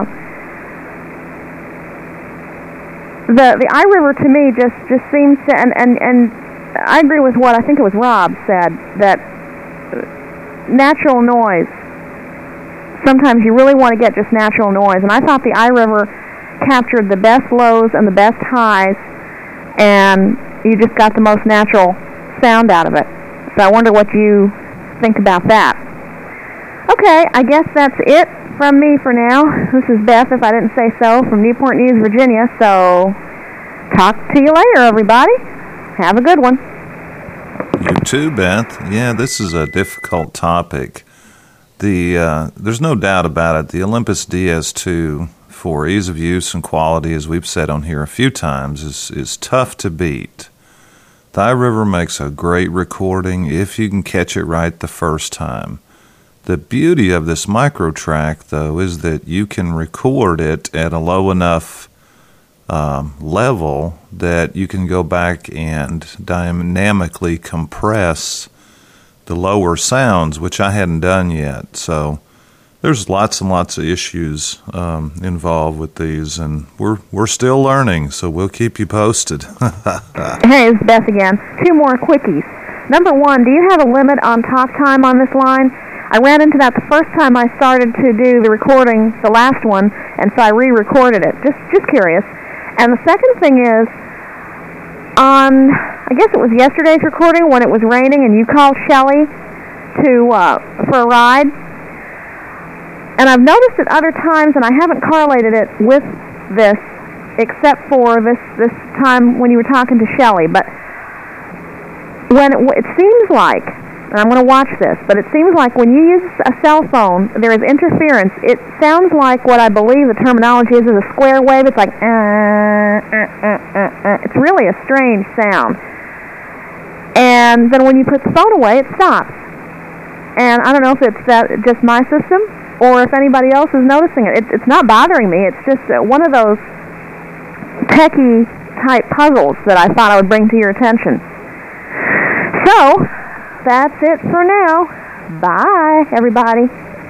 the the iRiver to me just, just seems to, and, and, and I agree with what I think it was Rob said, that natural noise, sometimes you really want to get just natural noise, and I thought the iRiver captured the best lows and the best highs, and you just got the most natural sound out of it. So I wonder what you think about that. Okay, I guess that's it from me for now. This is Beth, if I didn't say so, from Newport News, Virginia. So talk to you later, everybody. Have a good one. You too, Beth. Yeah, this is a difficult topic. The uh, there's no doubt about it. The Olympus D S two, for ease of use and quality, as we've said on here a few times, is, is tough to beat. The iRiver makes a great recording if you can catch it right the first time. The beauty of this Microtrack, though, is that you can record it at a low enough um, level that you can go back and dynamically compress the lower sounds, which I hadn't done yet. So there's lots and lots of issues um, involved with these, and we're we're still learning, so we'll keep you posted. Hey, it's Beth again. Two more quickies. Number one, do you have a limit on talk time on this line? I ran into that the first time I started to do the recording, the last one, and so I re-recorded it. Just just curious. And the second thing is, on, I guess it was yesterday's recording when it was raining and you called Shelley to uh, for a ride. And I've noticed it other times, and I haven't correlated it with this, except for this, this time when you were talking to Shelley. But when it, it seems like, and I'm going to watch this, but it seems like when you use a cell phone, there is interference. It sounds like what I believe the terminology is is a square wave. It's like, uh, uh, uh, uh, uh. It's really a strange sound. And then when you put the phone away, it stops. And I don't know if it's that just my system or if anybody else is noticing it. It's, it's not bothering me. It's just uh, one of those techie type puzzles that I thought I would bring to your attention. So, that's it for now. Bye, everybody.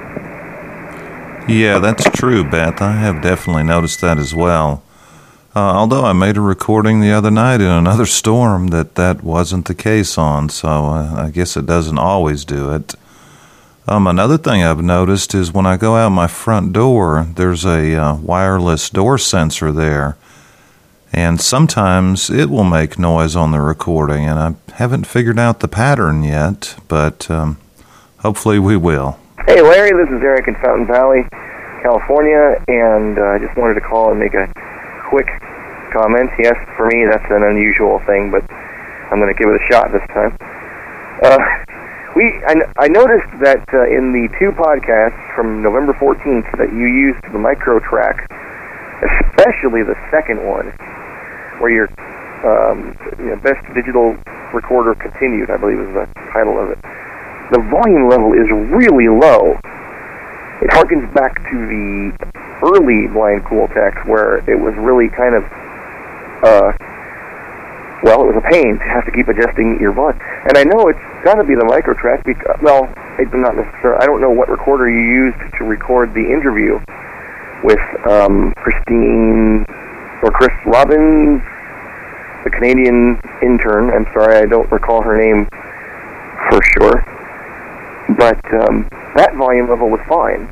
Yeah, that's true, Beth. I have definitely noticed that as well. Uh, although I made a recording the other night in another storm that that wasn't the case on, so uh, I guess it doesn't always do it. Um, another thing I've noticed is when I go out my front door, there's a uh, wireless door sensor there, and sometimes it will make noise on the recording, and I haven't figured out the pattern yet, but um, hopefully we will. Hey Larry, this is Eric in Fountain Valley, California, and I uh, just wanted to call and make a quick comment. Yes, for me that's an unusual thing, but I'm going to give it a shot this time. Uh, we I, I noticed that uh, in the two podcasts from November fourteenth that you used the micro track, especially the second one, where your um, you know, best digital recorder continued, I believe is the title of it. The volume level is really low. It harkens back to the early Blind Cool Tech, where it was really kind of, uh, well, it was a pain to have to keep adjusting your volume. And I know it's got to be the micro track, because, well, it's not necessarily, I don't know what recorder you used to record the interview with um, Christine, or Chris Robbins, the Canadian intern. I'm sorry, I don't recall her name for sure. But um, that volume level was fine.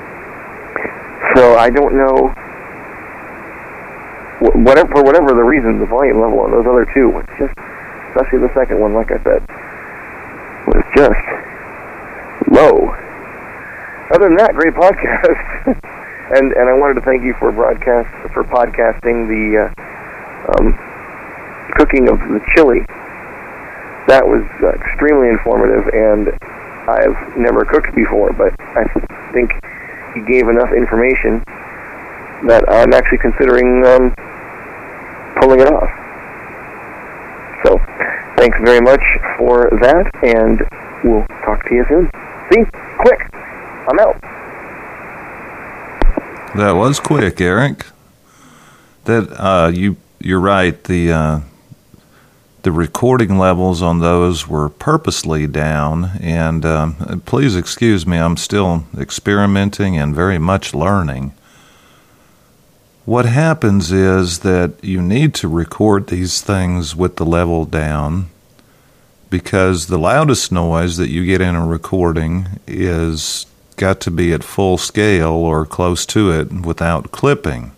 So I don't know, whatever, for whatever the reason, the volume level on those other two was just, especially the second one, like I said, was just low. Other than that, great podcast. and and I wanted to thank you for broadcast for podcasting the uh, um, cooking of the chili. That was uh, extremely informative, and I've never cooked before, but I think he gave enough information that I'm actually considering um, pulling it off. So, thanks very much for that, and we'll talk to you soon. See? Quick! I'm out. That was quick, Eric. That uh, you you're right. The uh, the recording levels on those were purposely down, and um, please excuse me, I'm still experimenting and very much learning. What happens is that you need to record these things with the level down, because the loudest noise that you get in a recording is got to be at full scale or close to it without clipping.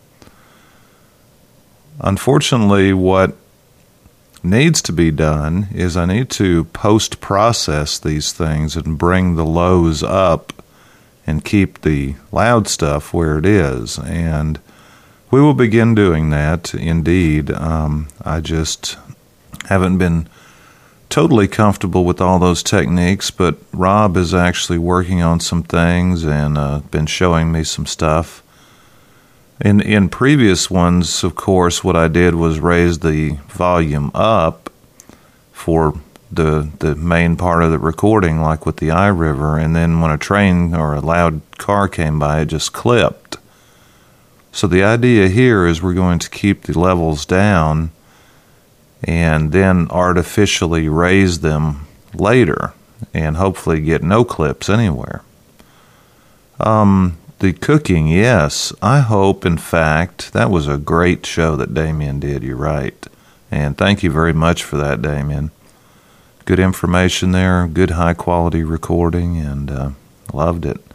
Unfortunately, what needs to be done is I need to post-process these things and bring the lows up and keep the loud stuff where it is. And we will begin doing that, indeed. Um, I just haven't been totally comfortable with all those techniques, but Rob is actually working on some things and uh, been showing me some stuff. In in previous ones, of course, what I did was raise the volume up for the the main part of the recording, like with the iRiver, and then when a train or a loud car came by, it just clipped. So the idea here is we're going to keep the levels down and then artificially raise them later and hopefully get no clips anywhere. Um... The cooking, yes. I hope, in fact, that was a great show that Damien did, you're right. And thank you very much for that, Damien. Good information there, good high-quality recording, and uh, loved it.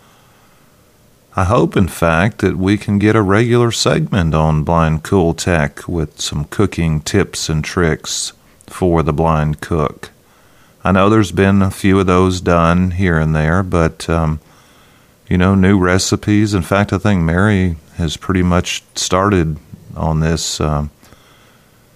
I hope, in fact, that we can get a regular segment on Blind Cool Tech with some cooking tips and tricks for the blind cook. I know there's been a few of those done here and there, but... Um, You know, new recipes. In fact, I think Mary has pretty much started on this uh,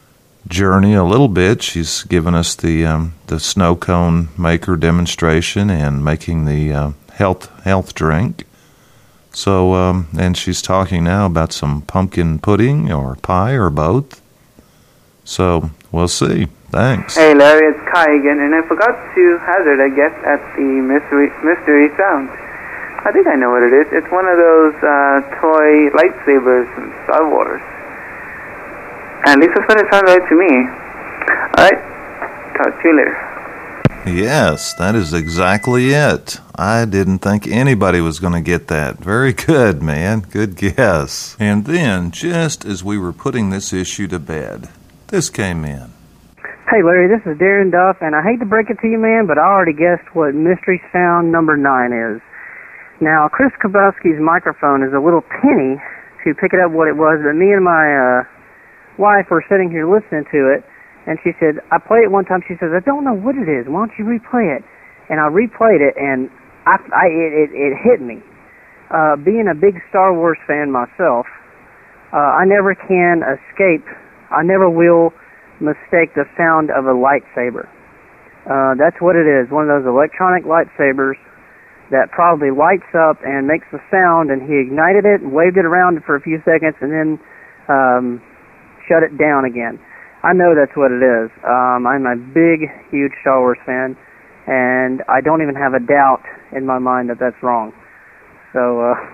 journey a little bit. She's given us the um, the snow cone maker demonstration and making the uh, health health drink. So, um, and she's talking now about some pumpkin pudding or pie or both. So, we'll see. Thanks. Hey, Larry, it's Kai again, and I forgot to hazard a guess at the mystery mystery sound. I think I know what it is. It's one of those uh, toy lightsabers from Star Wars. At least that's what it sounded like to me. All right, talk to you later. Yes, that is exactly it. I didn't think anybody was going to get that. Very good, man. Good guess. And then, just as we were putting this issue to bed, this came in. Hey, Larry, this is Darren Duff, and I hate to break it to you, man, but I already guessed what Mystery Sound number nine is. Now, Chris Kabowski's microphone is a little tinny to pick it up what it was, but me and my uh, wife were sitting here listening to it, and she said, I played it one time, she says, I don't know what it is, why don't you replay it? And I replayed it, and I, I, it, it, it hit me. Uh, being a big Star Wars fan myself, uh, I never can escape, I never will mistake the sound of a lightsaber. Uh, that's what it is, one of those electronic lightsabers that probably lights up and makes a sound, and he ignited it and waved it around for a few seconds and then um, shut it down again. I know that's what it is. Um, I'm a big, huge Star Wars fan, and I don't even have a doubt in my mind that that's wrong. So, uh,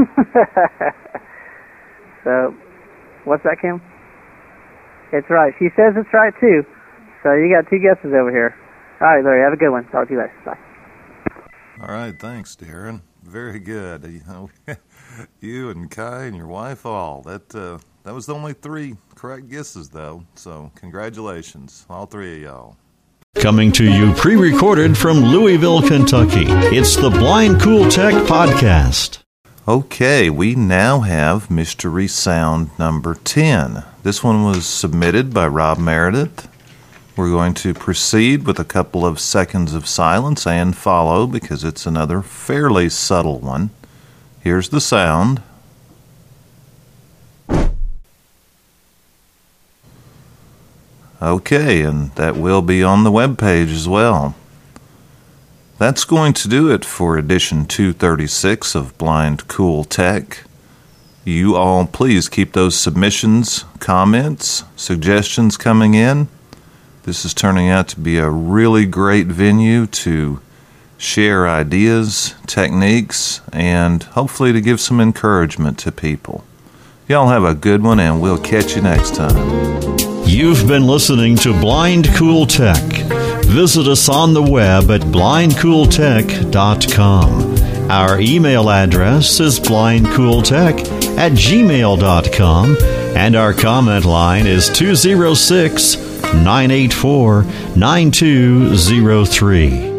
so, what's that, Kim? It's right. She says it's right, too. So you got two guesses over here. All right, Larry, have a good one. Talk to you later. Bye. All right, thanks, Darren. Very good. You know, you and Kai and your wife all. That uh, that was the only three correct guesses, though. So congratulations, all three of y'all. Coming to you pre-recorded from Louisville, Kentucky. It's the Blind Cool Tech Podcast. Okay, we now have Mystery Sound number ten. This one was submitted by Rob Meredith. We're going to proceed with a couple of seconds of silence and follow because it's another fairly subtle one. Here's the sound. Okay, and that will be on the webpage as well. That's going to do it for edition two thirty-six of Blind Cool Tech. You all please keep those submissions, comments, suggestions coming in. This is turning out to be a really great venue to share ideas, techniques, and hopefully to give some encouragement to people. Y'all have a good one, and we'll catch you next time. You've been listening to Blind Cool Tech. Visit us on the web at blind cool tech dot com. Our email address is blind cool tech at gmail dot com, and our comment line is two oh six, nine eight four, nine two oh three.